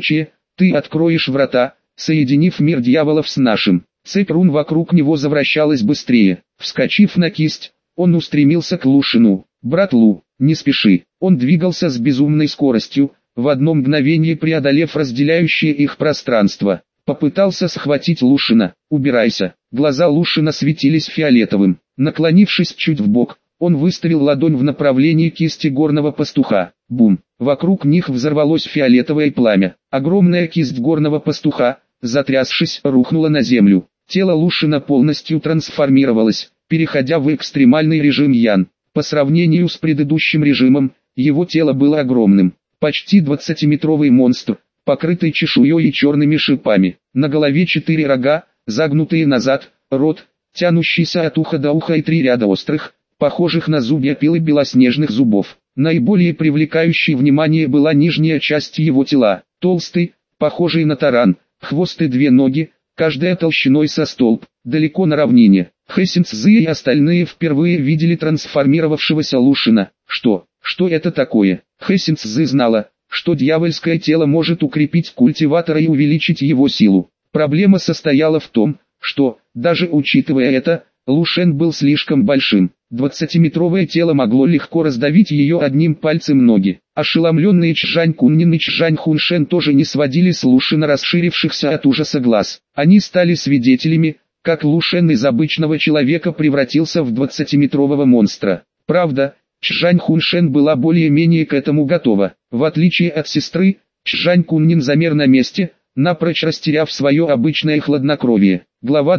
Ты откроешь врата, соединив мир дьяволов с нашим. Цепь рун вокруг него завращалась быстрее. Вскочив на кисть, он устремился к Лушину. «Брат Лу, не спеши». Он двигался с безумной скоростью, в одно мгновение преодолев разделяющее их пространство. Попытался схватить Лушина. «Убирайся». Глаза Лушина светились фиолетовым. Наклонившись чуть вбок, он выставил ладонь в направлении кисти горного пастуха. Бум! Вокруг них взорвалось фиолетовое пламя. Огромная кисть горного пастуха, затрясшись, рухнула на землю. Тело Лушина полностью трансформировалось, переходя в экстремальный режим Ян. По сравнению с предыдущим режимом, его тело было огромным. Почти 20-метровый монстр, покрытый чешуей и черными шипами. На голове 4 рога, загнутые назад, рот, тянущийся от уха до уха и 3 ряда острых, похожих на зубья пилы белоснежных зубов. Наиболее привлекающей внимание была нижняя часть его тела. Толстый, похожий на таран, хвост и 2 ноги, каждая толщиной со столб, далеко на равнине. Хэсин Цзы и остальные впервые видели трансформировавшегося Лушина. Что это такое? Хэсин Цзы знала, что дьявольское тело может укрепить культиватора и увеличить его силу. Проблема состояла в том, что, даже учитывая это, Лушен был слишком большим. 20-метровое тело могло легко раздавить ее одним пальцем ноги. Ошеломленные Чжань Куннин и Чжань Хуншен тоже не сводили с Лушена расширившихся от ужаса глаз. Они стали свидетелями, как Лушен из обычного человека превратился в 20-метрового монстра. Правда, Чжань Хуншен была более-менее к этому готова. В отличие от сестры, Чжань Куннин замер на месте, напрочь растеряв свое обычное хладнокровие. Глава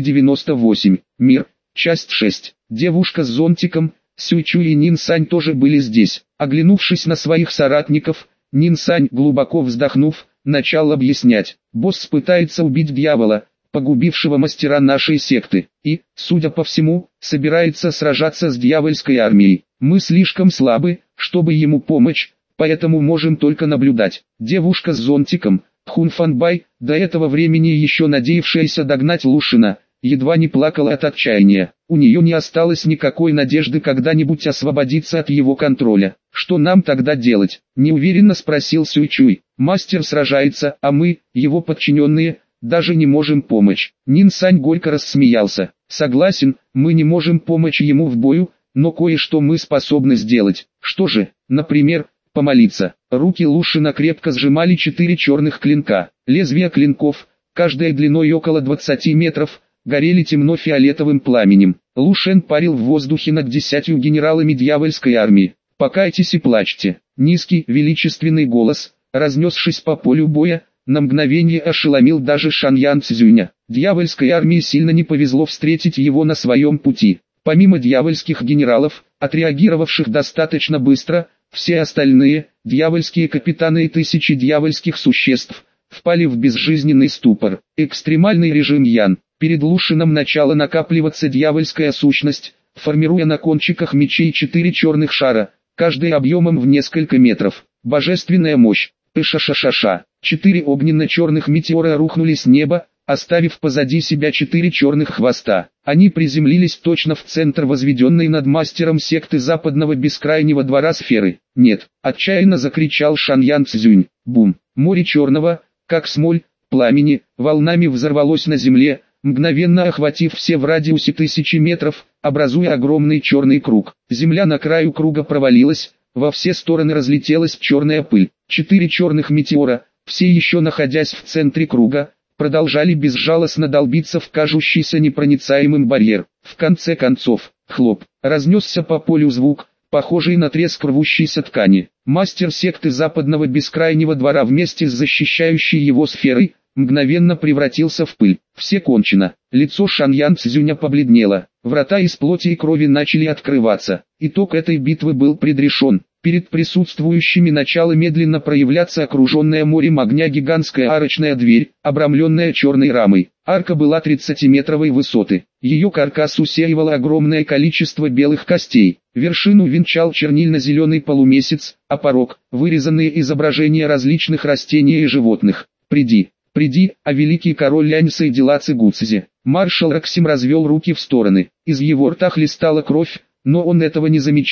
298. Мир. Часть 6. Девушка с зонтиком, Сюйчу и Нин Сань тоже были здесь. Оглянувшись на своих соратников, Нин Сань, глубоко вздохнув, начал объяснять. Босс пытается убить дьявола, погубившего мастера нашей секты, и, судя по всему, собирается сражаться с дьявольской армией. Мы слишком слабы, чтобы ему помочь, поэтому можем только наблюдать. Девушка с зонтиком, Хун Фанбай, до этого времени еще надеявшаяся догнать Лушина, едва не плакала от отчаяния. У нее не осталось никакой надежды когда-нибудь освободиться от его контроля. «Что нам тогда делать?» – неуверенно спросил Сюйчуй. «Мастер сражается, а мы, его подчиненные, даже не можем помочь». Нин Сань горько рассмеялся. «Согласен, мы не можем помочь ему в бою, но кое-что мы способны сделать». «Что же?» «Например, помолиться». Руки Лушина крепко сжимали 4 черных клинка. Лезвия клинков, каждая длиной около 20 метров, горели темно-фиолетовым пламенем. Лушен парил в воздухе над 10 генералами дьявольской армии. «Покайтесь и плачьте». Низкий, величественный голос, разнесшись по полю боя, на мгновение ошеломил даже Шаньян Цзюня. Дьявольской армии сильно не повезло встретить его на своем пути. Помимо дьявольских генералов, отреагировавших достаточно быстро, все остальные, дьявольские капитаны и тысячи дьявольских существ, впали в безжизненный ступор. Экстремальный режим Ян. Перед Лушином начала накапливаться дьявольская сущность, формируя на кончиках мечей 4 черных шара, каждый объемом в несколько метров. Божественная мощь. Пышашашаша. 4 огненно-черных метеора рухнули с неба, оставив позади себя 4 черных хвоста. Они приземлились точно в центр возведенной над мастером секты западного бескрайнего двора сферы. «Нет!» – отчаянно закричал Шаньян Цзюнь. Бум! Море черного, как смоль, пламени, волнами взорвалось на земле, мгновенно охватив все в радиусе 1000 метров, образуя огромный черный круг. Земля на краю круга провалилась, во все стороны разлетелась черная пыль. 4 черных метеора, все еще находясь в центре круга, продолжали безжалостно долбиться в кажущийся непроницаемым барьер. В конце концов, хлоп, разнесся по полю звук, похожий на треск рвущейся ткани. Мастер секты западного бескрайнего двора вместе с защищающей его сферой, мгновенно превратился в пыль. Все кончено. Лицо Шаньян Цзюня побледнело. Врата из плоти и крови начали открываться. Итог этой битвы был предрешен. Перед присутствующими начала медленно проявляться окруженная морем огня гигантская арочная дверь, обрамленная черной рамой. Арка была 30-метровой высоты. Ее каркас усеивало огромное количество белых костей. Вершину венчал чернильно-зеленый полумесяц, а порог – вырезанные изображения различных растений и животных. «Приди, приди, а великий король Ляньса и дела Цигуцзи». Маршал Раксим развел руки в стороны. Из его рта хлестала кровь, но он этого не замечал,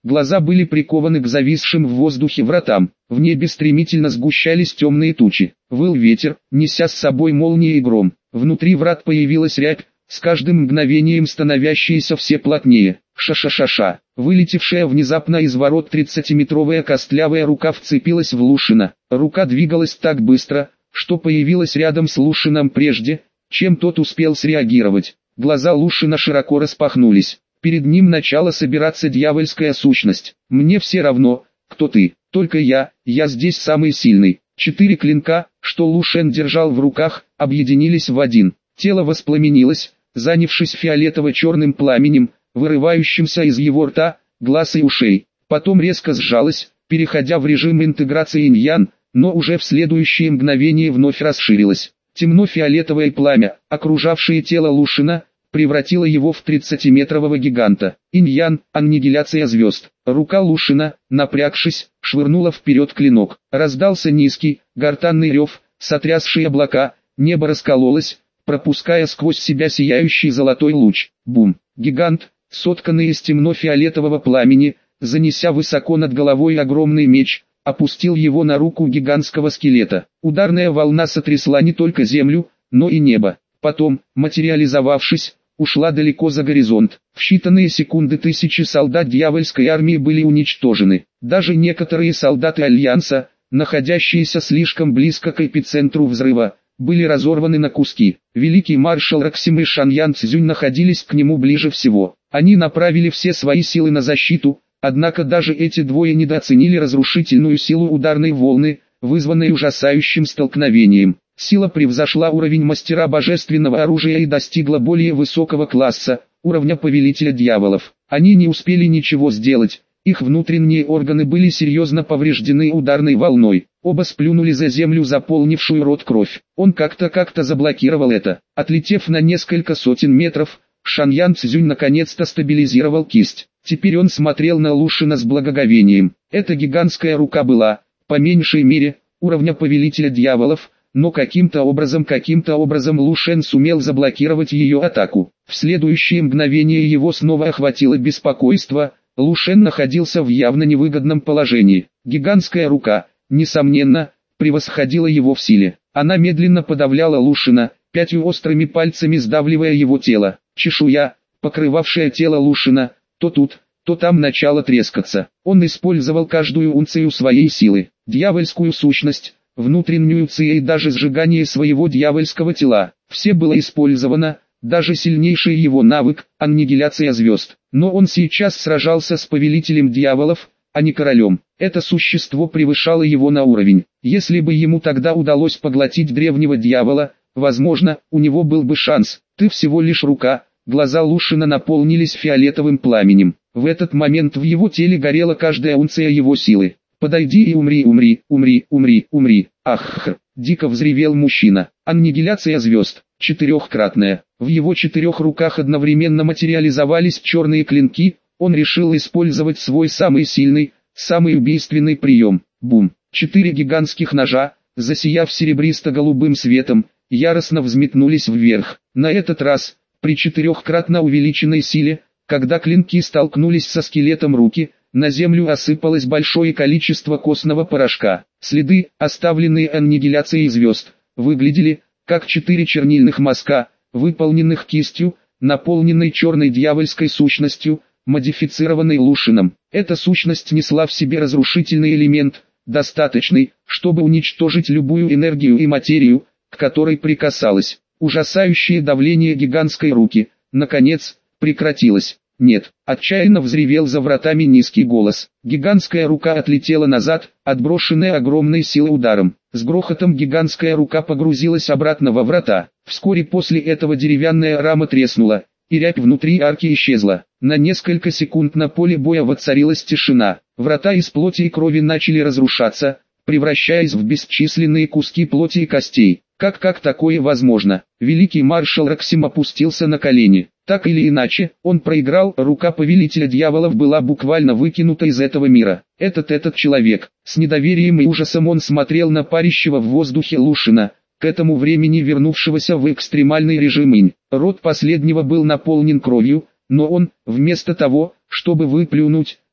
Глаза были прикованы к зависшим в воздухе вратам. В небе стремительно сгущались темные тучи. Выл ветер, неся с собой молнии и гром. Внутри врат появилась рябь, с каждым мгновением становящиеся все плотнее. Ша-ша-ша-ша. Вылетевшая внезапно из ворот 30-метровая костлявая рука вцепилась в Лушина. Рука двигалась так быстро, что появилась рядом с Лушиным прежде, чем тот успел среагировать. Глаза Лушина широко распахнулись. Перед ним начала собираться дьявольская сущность. «Мне все равно, кто ты, только я здесь самый сильный». 4 клинка, что Лушен держал в руках, объединились в один. Тело воспламенилось, занявшись фиолетово-черным пламенем, вырывающимся из его рта, глаз и ушей. Потом резко сжалось, переходя в режим интеграции инь-ян, но уже в следующее мгновение вновь расширилось. Темно-фиолетовое пламя, окружавшее тело Лушина, превратило его в 30-метрового гиганта. Инь-ян, аннигиляция звезд. Рука Лушина, напрягшись, швырнула вперед клинок. Раздался низкий, гортанный рев, сотрясший облака, небо раскололось, пропуская сквозь себя сияющий золотой луч. Бум! Гигант, сотканный из темно-фиолетового пламени, занеся высоко над головой огромный меч, опустил его на руку гигантского скелета. Ударная волна сотрясла не только землю, но и небо. Потом, материализовавшись, ушла далеко за горизонт. В считанные секунды тысячи солдат дьявольской армии были уничтожены. Даже некоторые солдаты Альянса, находящиеся слишком близко к эпицентру взрыва, были разорваны на куски. Великий маршал Роксим и Шаньян Цзюнь находились к нему ближе всего. Они направили все свои силы на защиту, однако даже эти двое недооценили разрушительную силу ударной волны, вызванной ужасающим столкновением. Сила превзошла уровень мастера божественного оружия и достигла более высокого класса, уровня повелителя дьяволов. Они не успели ничего сделать, их внутренние органы были серьезно повреждены ударной волной. Оба сплюнули за землю, заполнившую рот кровь. Он как-то заблокировал это. Отлетев на несколько сотен метров, Шаньян Цзюнь наконец-то стабилизировал кисть. Теперь он смотрел на Лушина с благоговением. Эта гигантская рука была, по меньшей мере, уровня повелителя дьяволов, но каким-то образом Лушен сумел заблокировать ее атаку. В следующее мгновение его снова охватило беспокойство. Лушен находился в явно невыгодном положении. Гигантская рука, несомненно, превосходила его в силе. Она медленно подавляла Лушина, 5 острыми пальцами сдавливая его тело. Чешуя, покрывавшая тело Лушина, то тут, то там начала трескаться. Он использовал каждую унцию своей силы, дьявольскую сущность, внутреннюю ци и даже сжигание своего дьявольского тела. Все было использовано, даже сильнейший его навык, аннигиляция звезд. Но он сейчас сражался с повелителем дьяволов, а не королем. Это существо превышало его на уровень. Если бы ему тогда удалось поглотить древнего дьявола, возможно, у него был бы шанс. Ты всего лишь рука. Глаза Лушина наполнились фиолетовым пламенем. В этот момент в его теле горела каждая унция его силы. «Подойди и умри, умри, умри, умри, умри!» «Ах!» — дико взревел мужчина. Аннигиляция звезд, 4-кратная. В его 4 руках одновременно материализовались черные клинки. Он решил использовать свой самый сильный, самый убийственный прием. Бум! 4 гигантских ножа, засияв серебристо-голубым светом, яростно взметнулись вверх. На этот раз, при 4-кратно увеличенной силе, когда клинки столкнулись со скелетом руки, на землю осыпалось большое количество костного порошка. Следы, оставленные аннигиляцией звезд, выглядели, как 4 чернильных мазка, выполненных кистью, наполненной черной дьявольской сущностью, модифицированной Лушином. Эта сущность несла в себе разрушительный элемент, достаточный, чтобы уничтожить любую энергию и материю, к которой прикасалась. Ужасающее давление гигантской руки, наконец, прекратилось. «Нет!» — отчаянно взревел за вратами низкий голос. Гигантская рука отлетела назад, отброшенная огромной силой ударом. С грохотом гигантская рука погрузилась обратно во врата. Вскоре после этого деревянная рама треснула, и рябь внутри арки исчезла. На несколько секунд на поле боя воцарилась тишина. Врата из плоти и крови начали разрушаться, превращаясь в бесчисленные куски плоти и костей. Как такое возможно? Великий маршал Роксим опустился на колени. Так или иначе, он проиграл, рука повелителя дьяволов была буквально выкинута из этого мира. Этот человек, с недоверием и ужасом он смотрел на парящего в воздухе Лушина, к этому времени вернувшегося в экстремальный режим инь. Рот последнего был наполнен кровью, но он, вместо того, чтобы выплюнуть,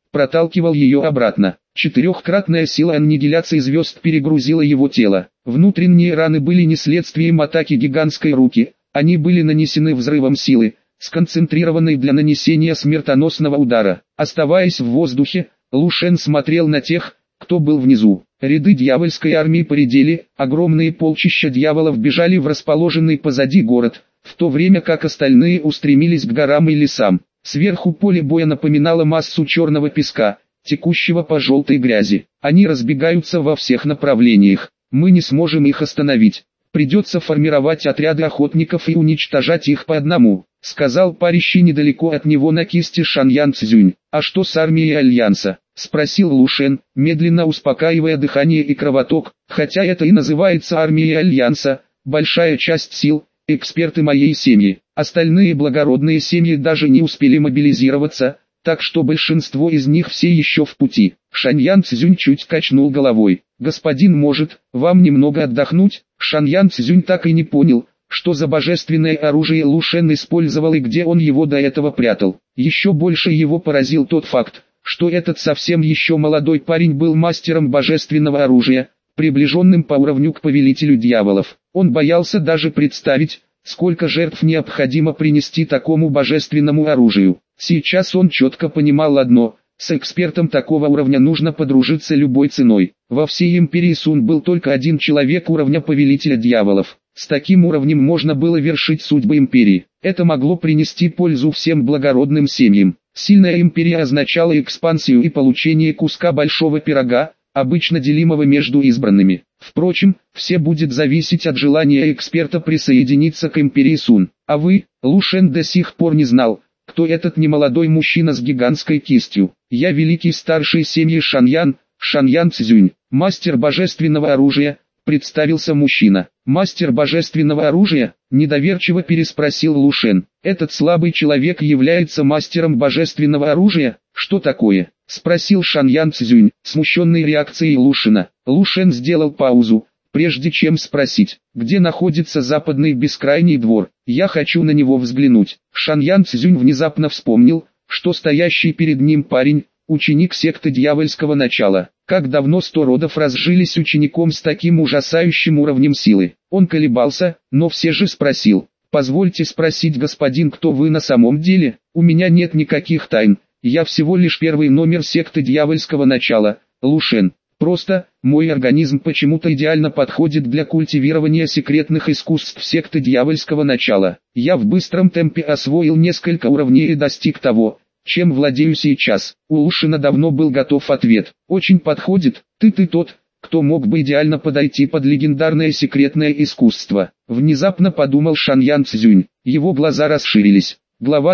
проталкивал ее обратно. Четырехкратная сила аннигиляции звезд перегрузила его тело. Внутренние раны были не следствием атаки гигантской руки, они были нанесены взрывом силы, сконцентрированной для нанесения смертоносного удара. Оставаясь в воздухе, Лу Шен смотрел на тех, кто был внизу. Ряды дьявольской армии поредели, огромные полчища дьяволов бежали в расположенный позади город, в то время как остальные устремились к горам и лесам. Сверху поле боя напоминало массу черного песка, текущего по желтой грязи. Они разбегаются во всех направлениях. Мы не сможем их остановить. Придется формировать отряды охотников и уничтожать их по одному, сказал парящий недалеко от него на кисти Шаньян Цзюнь. А что с армией Альянса? Спросил Лу Шен, медленно успокаивая дыхание и кровоток. Хотя это и называется армией Альянса, большая часть сил – эксперты моей семьи. Остальные благородные семьи даже не успели мобилизироваться, так что большинство из них все еще в пути. Шаньян Цзюнь чуть качнул головой. «Господин, может, вам немного отдохнуть?» Шаньян Цзюнь так и не понял, что за божественное оружие Лу Шен использовал и где он его до этого прятал. Еще больше его поразил тот факт, что этот совсем еще молодой парень был мастером божественного оружия, приближенным по уровню к повелителю дьяволов. Он боялся даже представить, сколько жертв необходимо принести такому божественному оружию. Сейчас он четко понимал одно: с экспертом такого уровня нужно подружиться любой ценой. Во всей империи Сун был только один человек уровня повелителя дьяволов. С таким уровнем можно было вершить судьбы империи. Это могло принести пользу всем благородным семьям. Сильная империя означала экспансию и получение куска большого пирога, обычно делимого между избранными. Впрочем, все будет зависеть от желания эксперта присоединиться к империи Сун. А вы, Лу Шен до сих пор не знал, кто этот немолодой мужчина с гигантской кистью. Я великий старший семьи Шаньян, Шаньян Цзюнь, мастер божественного оружия, представился мужчина. Мастер божественного оружия? Недоверчиво переспросил Лу Шен. Этот слабый человек является мастером божественного оружия? Что такое? Спросил Шаньян Цзюнь, смущенный реакцией Лу Шена. Лу Шен сделал паузу, прежде чем спросить, где находится западный бескрайний двор. Я хочу на него взглянуть. Шаньян Цзюнь внезапно вспомнил, что стоящий перед ним парень – ученик секты дьявольского начала. Как давно 100 родов разжились учеником с таким ужасающим уровнем силы. Он колебался, но все же спросил. «Позвольте спросить, господин, кто вы на самом деле? У меня нет никаких тайн. Я всего лишь первый номер секты дьявольского начала, Лу Шен. Просто, мой организм почему-то идеально подходит для культивирования секретных искусств секты дьявольского начала. Я в быстром темпе освоил несколько уровней и достиг того, чем владею сейчас». У Лу Шена давно был готов ответ. «Очень подходит, ты тот, кто мог бы идеально подойти под легендарное секретное искусство», внезапно подумал Шаньян Цзюнь. Его глаза расширились. Глава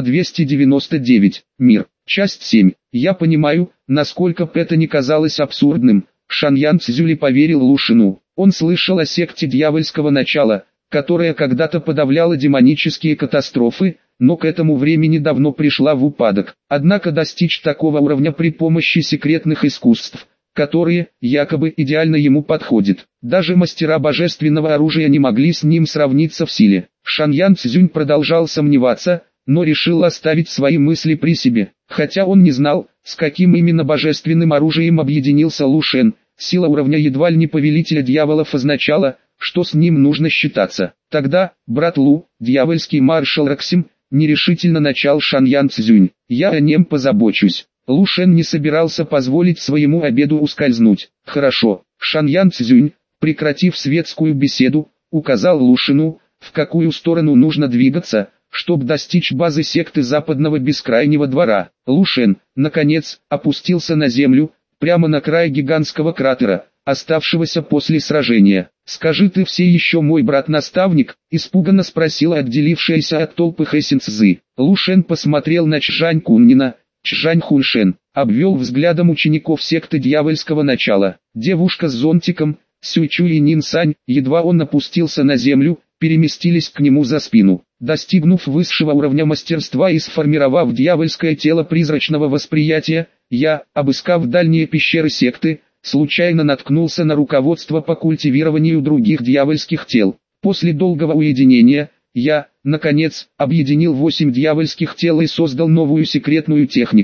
299. Мир. Часть 7. Я понимаю, насколько бы это ни казалось абсурдным, Шаньян Цзюнь поверил Лу Шену. Он слышал о секте дьявольского начала, которая когда-то подавляла демонические катастрофы, но к этому времени давно пришла в упадок. Однако достичь такого уровня при помощи секретных искусств, которые, якобы, идеально ему подходят, даже мастера божественного оружия не могли с ним сравниться в силе. Шаньян Цзюнь продолжал сомневаться, но решил оставить свои мысли при себе. Хотя он не знал, с каким именно божественным оружием объединился Лу Шен, сила уровня едва ли не повелителя дьяволов означала, что с ним нужно считаться. Тогда, брат Лу, дьявольский маршал Роксим, нерешительно начал Шаньян Цзюнь. «Я о нем позабочусь». Лу Шен не собирался позволить своему обеду ускользнуть. «Хорошо». Шаньян Цзюнь, прекратив светскую беседу, указал Лу Шену, в какую сторону нужно двигаться, чтобы достичь базы секты западного бескрайнего двора. Лу Шен, наконец, опустился на землю, прямо на край гигантского кратера, оставшегося после сражения. «Скажи, ты все еще мой брат-наставник?» – испуганно спросила отделившаяся от толпы Хэсин Цзы. Лу Шен посмотрел на Чжань Куннина. Чжань Хуншен обвел взглядом учеников секты дьявольского начала. Девушка с зонтиком, Сюйчу и Нинсань, едва он опустился на землю, переместились к нему за спину. Достигнув высшего уровня мастерства и сформировав дьявольское тело призрачного восприятия, я, обыскав дальние пещеры секты, случайно наткнулся на руководство по культивированию других дьявольских тел. После долгого уединения, я, наконец, объединил 8 дьявольских тел и создал новую секретную технику,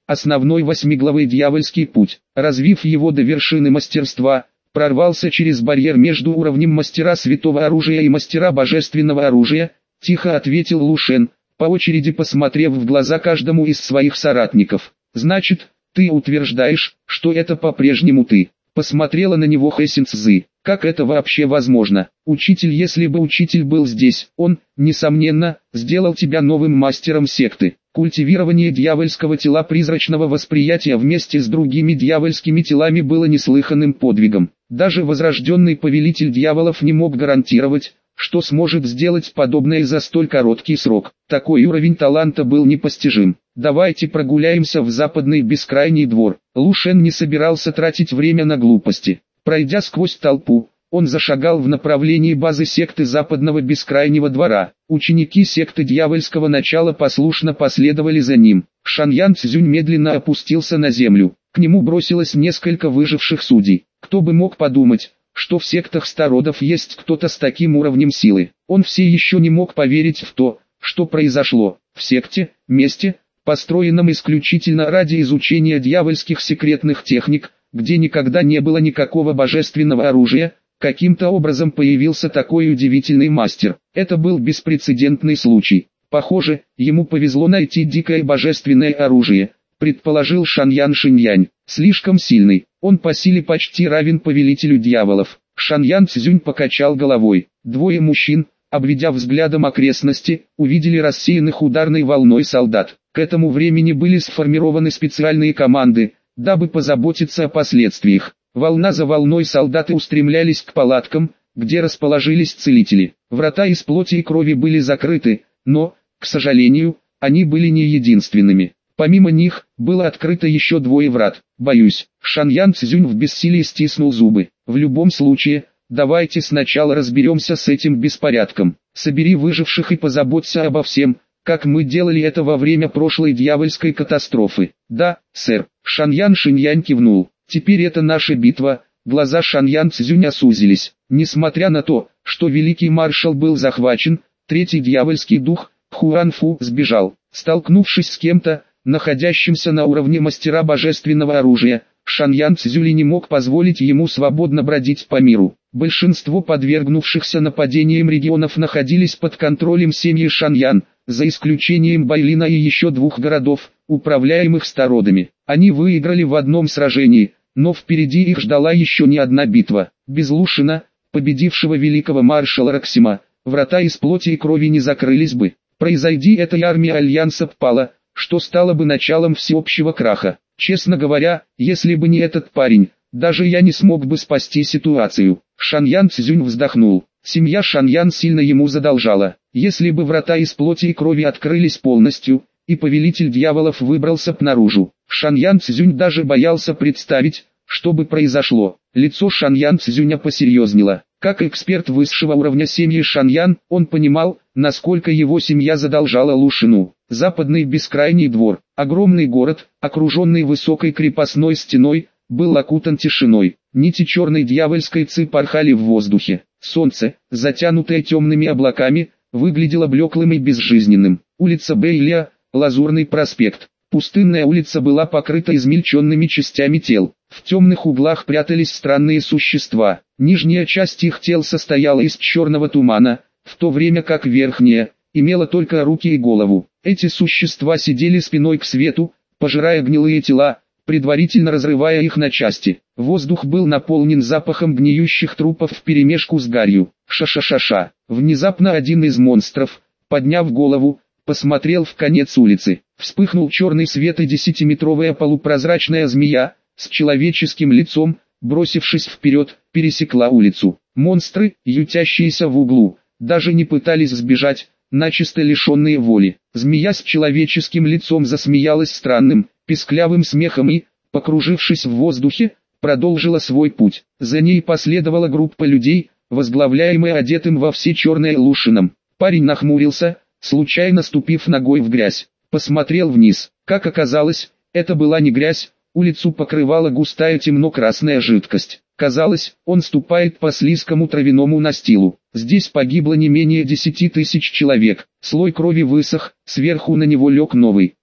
основной восьмиглавый дьявольский путь. Развив его до вершины мастерства, прорвался через барьер между уровнем мастера святого оружия и мастера божественного оружия, тихо ответил Лу Шен, по очереди посмотрев в глаза каждому из своих соратников. Значит, ты утверждаешь, что это по-прежнему ты? Посмотрела на него Хэсин Цзы. Как это вообще возможно? Учитель, если бы учитель был здесь, он, несомненно, сделал тебя новым мастером секты. Культивирование дьявольского тела призрачного восприятия вместе с другими дьявольскими телами было неслыханным подвигом. Даже возрожденный повелитель дьяволов не мог гарантировать, что сможет сделать подобное за столь короткий срок. Такой уровень таланта был непостижим. Давайте прогуляемся в западный бескрайний двор. Лу Шен не собирался тратить время на глупости. Пройдя сквозь толпу, он зашагал в направлении базы секты западного бескрайнего двора. Ученики секты дьявольского начала послушно последовали за ним. Шаньян Цзюнь медленно опустился на землю. К нему бросилось несколько выживших судей. Кто бы мог подумать, что в сектах стародов есть кто-то с таким уровнем силы. Он все еще не мог поверить в то, что произошло. В секте, месте, построенном исключительно ради изучения дьявольских секретных техник, где никогда не было никакого божественного оружия, каким-то образом появился такой удивительный мастер. Это был беспрецедентный случай. Похоже, ему повезло найти дикое божественное оружие, предположил Шаньян Шиньянь. Слишком сильный, он по силе почти равен повелителю дьяволов. Шаньян Цзюнь покачал головой. Двое мужчин, обведя взглядом окрестности, увидели рассеянных ударной волной солдат. К этому времени были сформированы специальные команды, дабы позаботиться о последствиях. Волна за волной солдаты устремлялись к палаткам, где расположились целители. Врата из плоти и крови были закрыты, но, к сожалению, они были не единственными. Помимо них, было открыто еще двое врат. Боюсь, Шаньян Цзюнь в бессилии стиснул зубы. В любом случае, давайте сначала разберемся с этим беспорядком. Собери выживших и позаботься обо всем, как мы делали это во время прошлой дьявольской катастрофы. Да, сэр. Шаньян Шиньянь кивнул. Теперь это наша битва. Глаза Шаньян Цзюня сузились. Несмотря на то, что великий маршал был захвачен, третий дьявольский дух, Хуан Фу, сбежал. Столкнувшись с кем-то, находящимся на уровне мастера божественного оружия, Шаньян Цзюли не мог позволить ему свободно бродить по миру. Большинство подвергнувшихся нападениям регионов находились под контролем семьи Шаньян, за исключением Байлина и еще двух городов, управляемых стародами. Они выиграли в одном сражении, но впереди их ждала еще не одна битва. Без Лу Шена, победившего великого маршала Роксима, врата из плоти и крови не закрылись бы. Произойди это, и армия Альянса пала, что стало бы началом всеобщего краха. Честно говоря, если бы не этот парень, даже я не смог бы спасти ситуацию. Шаньян Цзюнь вздохнул. Семья Шаньян сильно ему задолжала. Если бы врата из плоти и крови открылись полностью, и повелитель дьяволов выбрался б наружу, Шаньян Цзюнь даже боялся представить, что бы произошло. Лицо Шаньян Цзюня посерьезнело. Как эксперт высшего уровня семьи Шаньян, он понимал, насколько его семья задолжала Лу Шену. Западный бескрайний двор, огромный город, окруженный высокой крепостной стеной, был окутан тишиной. Нити черной дьявольской ци порхали в воздухе. Солнце, затянутое темными облаками, выглядело блеклым и безжизненным. Улица Бэйля, Лазурный проспект. Пустынная улица была покрыта измельченными частями тел. В темных углах прятались странные существа. Нижняя часть их тел состояла из черного тумана, в то время как верхняя имела только руки и голову. Эти существа сидели спиной к свету, пожирая гнилые тела, предварительно разрывая их на части. Воздух был наполнен запахом гниющих трупов вперемешку с гарью. Ша-ша-ша-ша. Внезапно один из монстров, подняв голову, посмотрел в конец улицы. Вспыхнул черный свет, и 10-метровая полупрозрачная змея, с человеческим лицом, бросившись вперед, пересекла улицу. Монстры, ютящиеся в углу, даже не пытались сбежать, начисто лишенные воли. Змея с человеческим лицом засмеялась странным, писклявым смехом и, покружившись в воздухе, продолжила свой путь. За ней последовала группа людей, возглавляемая одетым во все черное Лу Шеном. Парень нахмурился, случайно ступив ногой в грязь. Посмотрел вниз. Как оказалось, это была не грязь, улицу покрывала густая темно-красная жидкость. Казалось, он ступает по слизкому травяному настилу. Здесь погибло не менее 10 тысяч человек. Слой крови высох, сверху на него лег новый.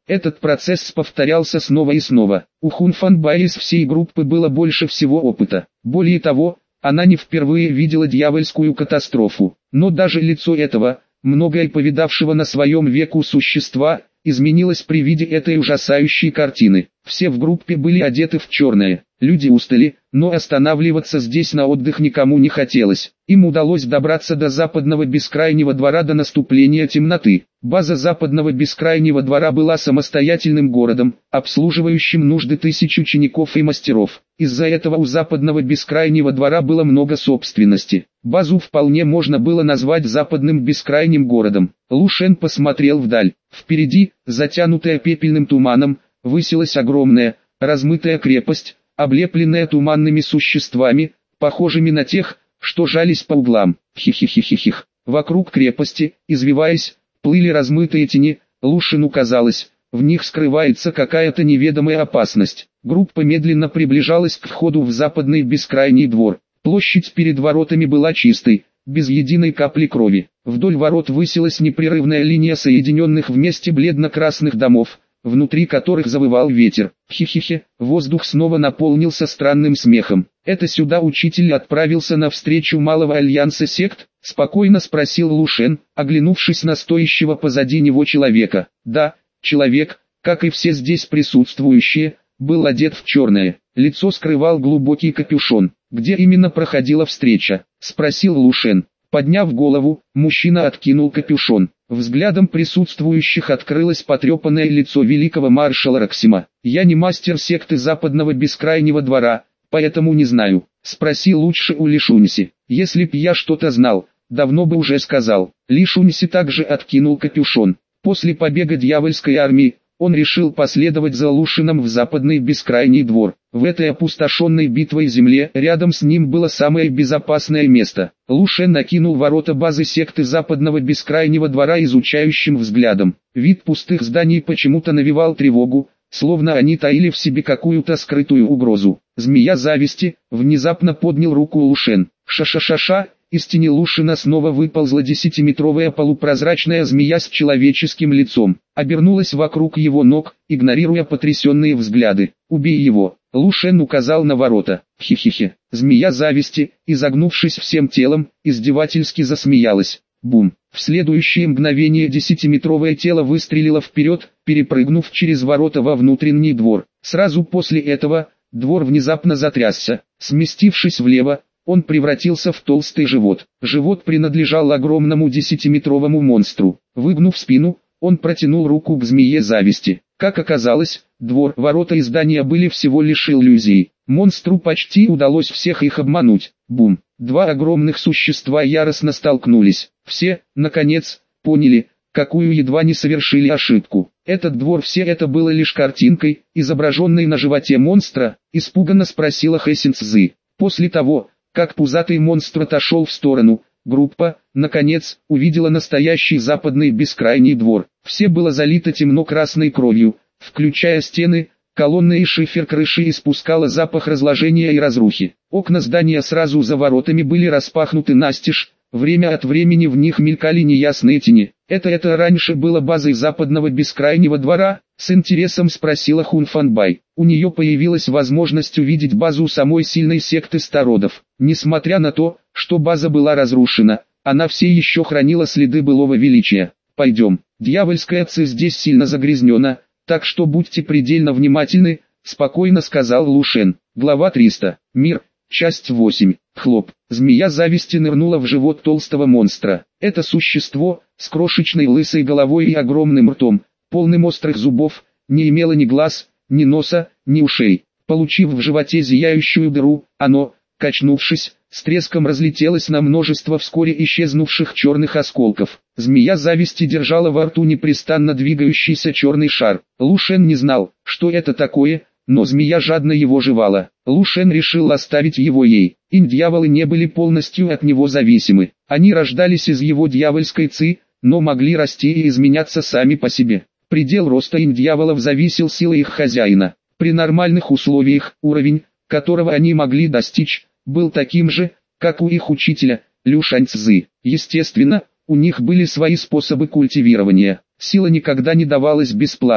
Этот процесс повторялся снова и снова. У Хунфанбай из всей группы было больше всего опыта. Более того, она не впервые видела дьявольскую катастрофу. Но даже лицо этого, многое повидавшего на своем веку существа, изменилось при виде этой ужасающей картины. Все в группе были одеты в черное. Люди устали, но останавливаться здесь на отдых никому не хотелось. Им удалось добраться до западного бескрайнего двора до наступления темноты. База западного бескрайнего двора была самостоятельным городом, обслуживающим нужды тысяч учеников и мастеров. Из-за этого у западного бескрайнего двора было много собственности. Базу вполне можно было назвать западным бескрайним городом. Лу Шен посмотрел вдаль. Впереди, затянутая пепельным туманом, высилась огромная, размытая крепость, облепленная туманными существами, похожими на тех, что жались по углам. Хихихихихих. Вокруг крепости, извиваясь, плыли размытые тени. Лушину казалось, в них скрывается какая-то неведомая опасность. Группа медленно приближалась к входу в западный бескрайний двор. Площадь перед воротами была чистой, без единой капли крови. Вдоль ворот высилась непрерывная линия соединенных вместе бледно-красных домов, внутри которых завывал ветер. Хихихи, воздух снова наполнился странным смехом. «Это сюда учитель отправился на встречу малого альянса сект?» — спокойно спросил Лу Шен, оглянувшись на стоящего позади него человека. Да, человек, как и все здесь присутствующие, был одет в черное. Лицо скрывал глубокий капюшон. «Где именно проходила встреча?» — спросил Лу Шен. Подняв голову, мужчина откинул капюшон. Взглядом присутствующих открылось потрепанное лицо великого маршала Роксима. «Я не мастер секты западного бескрайнего двора, поэтому не знаю. Спроси лучше у Лишуньси. Если б я что-то знал, давно бы уже сказал». Лишуньси также откинул капюшон. После побега дьявольской армии, он решил последовать за Лушином в западный бескрайний двор. В этой опустошенной битвой земле рядом с ним было самое безопасное место. Лу Шен накинул ворота базы секты западного бескрайнего двора изучающим взглядом. Вид пустых зданий почему-то навевал тревогу, словно они таили в себе какую-то скрытую угрозу. Змея зависти внезапно поднял руку Лу Шен. Ша-ша-ша-ша. Из тени Лушина снова выползла 10-метровая полупрозрачная змея с человеческим лицом. Обернулась вокруг его ног, игнорируя потрясенные взгляды. «Убей его!» Лу Шен указал на ворота. Хихихи. Змея зависти, изогнувшись всем телом, издевательски засмеялась. Бум. В следующее мгновение 10-метровое тело выстрелило вперед, перепрыгнув через ворота во внутренний двор. Сразу после этого, двор внезапно затрясся. Сместившись влево, он превратился в толстый живот. Живот принадлежал огромному 10-метровому монстру. Выгнув спину, он протянул руку к змее зависти. Как оказалось, двор, ворота и здания были всего лишь иллюзией. Монстру почти удалось всех их обмануть. Бум. Два огромных существа яростно столкнулись. Все, наконец, поняли, какую едва не совершили ошибку. Этот двор, все это было лишь картинкой, изображенной на животе монстра, испуганно спросила Хэсин Цзы. После того, как пузатый монстр отошел в сторону, группа, наконец, увидела настоящий западный бескрайний двор. Все было залито темно-красной кровью, включая стены, колонны и шифер крыши испускала запах разложения и разрухи. Окна здания сразу за воротами были распахнуты настежь, время от времени в них мелькали неясные тени. Это раньше было базой западного бескрайнего двора? С интересом спросила Хунфанбай. У нее появилась возможность увидеть базу самой сильной секты стародов. Несмотря на то, что база была разрушена, она все еще хранила следы былого величия. «Пойдем, дьявольская ци здесь сильно загрязнена, так что будьте предельно внимательны», спокойно сказал Лу Шен. Глава 300. Мир. Часть 8. Хлоп. Змея зависти нырнула в живот толстого монстра. Это существо, с крошечной лысой головой и огромным ртом, полным острых зубов, не имело ни глаз, ни носа, ни ушей. Получив в животе зияющую дыру, оно, качнувшись, с треском разлетелось на множество вскоре исчезнувших черных осколков. Змея зависти держала во рту непрестанно двигающийся черный шар. Лу Шен не знал, что это такое, но змея жадно его жевала. Лу Шен решил оставить его ей. Инь-дьяволы не были полностью от него зависимы. Они рождались из его дьявольской ци, но могли расти и изменяться сами по себе. Предел роста инь-дьяволов зависел силой их хозяина. При нормальных условиях, уровень, которого они могли достичь, был таким же, как у их учителя, Лю Шаньцзы. Естественно, у них были свои способы культивирования. Сила никогда не давалась бесплатно.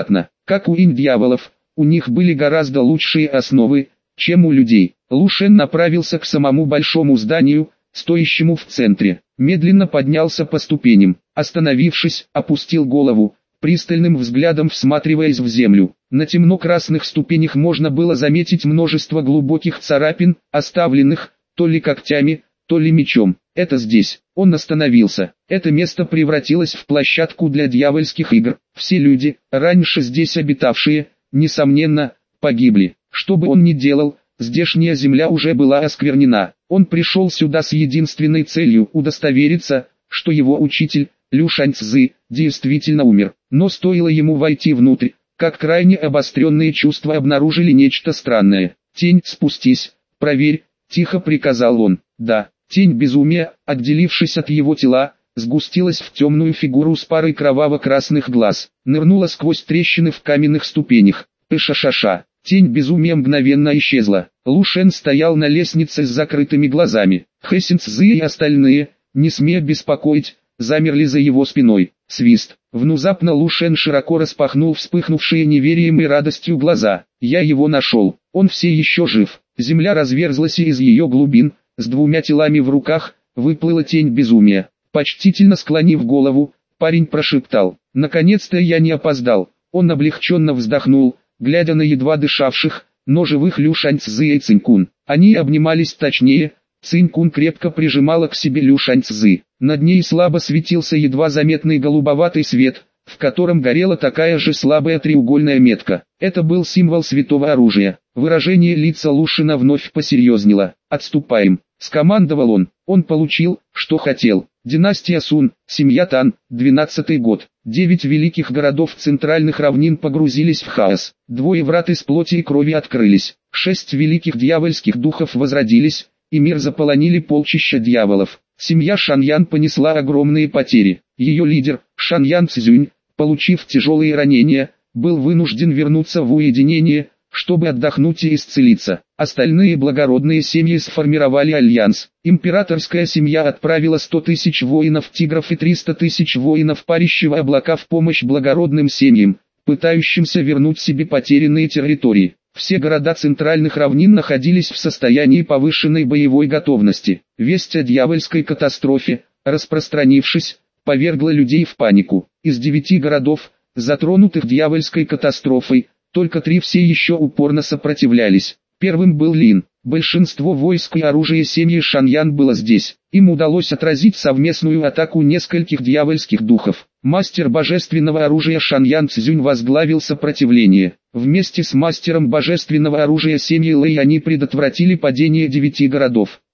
Как у инь-дьяволов, у них были гораздо лучшие основы, чем у людей. Лу Шен направился к самому большому зданию, стоящему в центре. Медленно поднялся по ступеням. Остановившись, опустил голову, пристальным взглядом всматриваясь в землю. На темно-красных ступенях можно было заметить множество глубоких царапин, оставленных то ли когтями, то ли мечом. Это здесь. Он остановился. Это место превратилось в площадку для дьявольских игр. Все люди, раньше здесь обитавшие, несомненно, погибли. Что бы он ни делал, здешняя земля уже была осквернена. Он пришел сюда с единственной целью удостовериться, что его учитель, Лю Шаньцзы, действительно умер. Но стоило ему войти внутрь, как крайне обостренные чувства обнаружили нечто странное. «Тень, спустись, проверь», — тихо приказал он. Да, тень безумия, отделившись от его тела, сгустилась в темную фигуру с парой кроваво-красных глаз, нырнула сквозь трещины в каменных ступенях. Пыша-ша-ша. Тень безумия мгновенно исчезла. Лу Шен стоял на лестнице с закрытыми глазами. Хэсин Цзы и остальные, не смея беспокоить, замерли за его спиной. Свист. Внезапно Лу Шен широко распахнул вспыхнувшие неверием и радостью глаза. «Я его нашел. Он все еще жив». Земля разверзлась, и из ее глубин, с двумя телами в руках, выплыла тень безумия. Почтительно склонив голову, парень прошептал: «Наконец-то я не опоздал». Он облегченно вздохнул, глядя на едва дышавших, но живых Лю Шаньцзы и Цинькун. Они обнимались точнее, Цинькун крепко прижимала к себе Лю Шаньцзы. Над ней слабо светился едва заметный голубоватый свет, в котором горела такая же слабая треугольная метка. Это был символ святого оружия. Выражение лица Лушина вновь посерьезнело. «Отступаем», — скомандовал он. Он получил, что хотел. Династия Сун, семья Тан, 12-й год. 9 великих городов центральных равнин погрузились в хаос. 2 врат из плоти и крови открылись. 6 великих дьявольских духов возродились, и мир заполонили полчища дьяволов. Семья Шаньян понесла огромные потери. Ее лидер, Шаньян Цзюнь, получив тяжелые ранения, был вынужден вернуться в уединение, чтобы отдохнуть и исцелиться. Остальные благородные семьи сформировали альянс. Императорская семья отправила 100 тысяч воинов-тигров и 300 тысяч воинов парящего облака в помощь благородным семьям, пытающимся вернуть себе потерянные территории. Все города центральных равнин находились в состоянии повышенной боевой готовности. Весть о дьявольской катастрофе, распространившись, повергла людей в панику. Из 9 городов, затронутых дьявольской катастрофой, только 3 все еще упорно сопротивлялись. Первым был Лин. Большинство войск и оружия семьи Шаньян было здесь. Им удалось отразить совместную атаку нескольких дьявольских духов. Мастер божественного оружия Шаньян Цзюнь возглавил сопротивление. Вместе с мастером божественного оружия семьи Лэй они предотвратили падение 9 городов.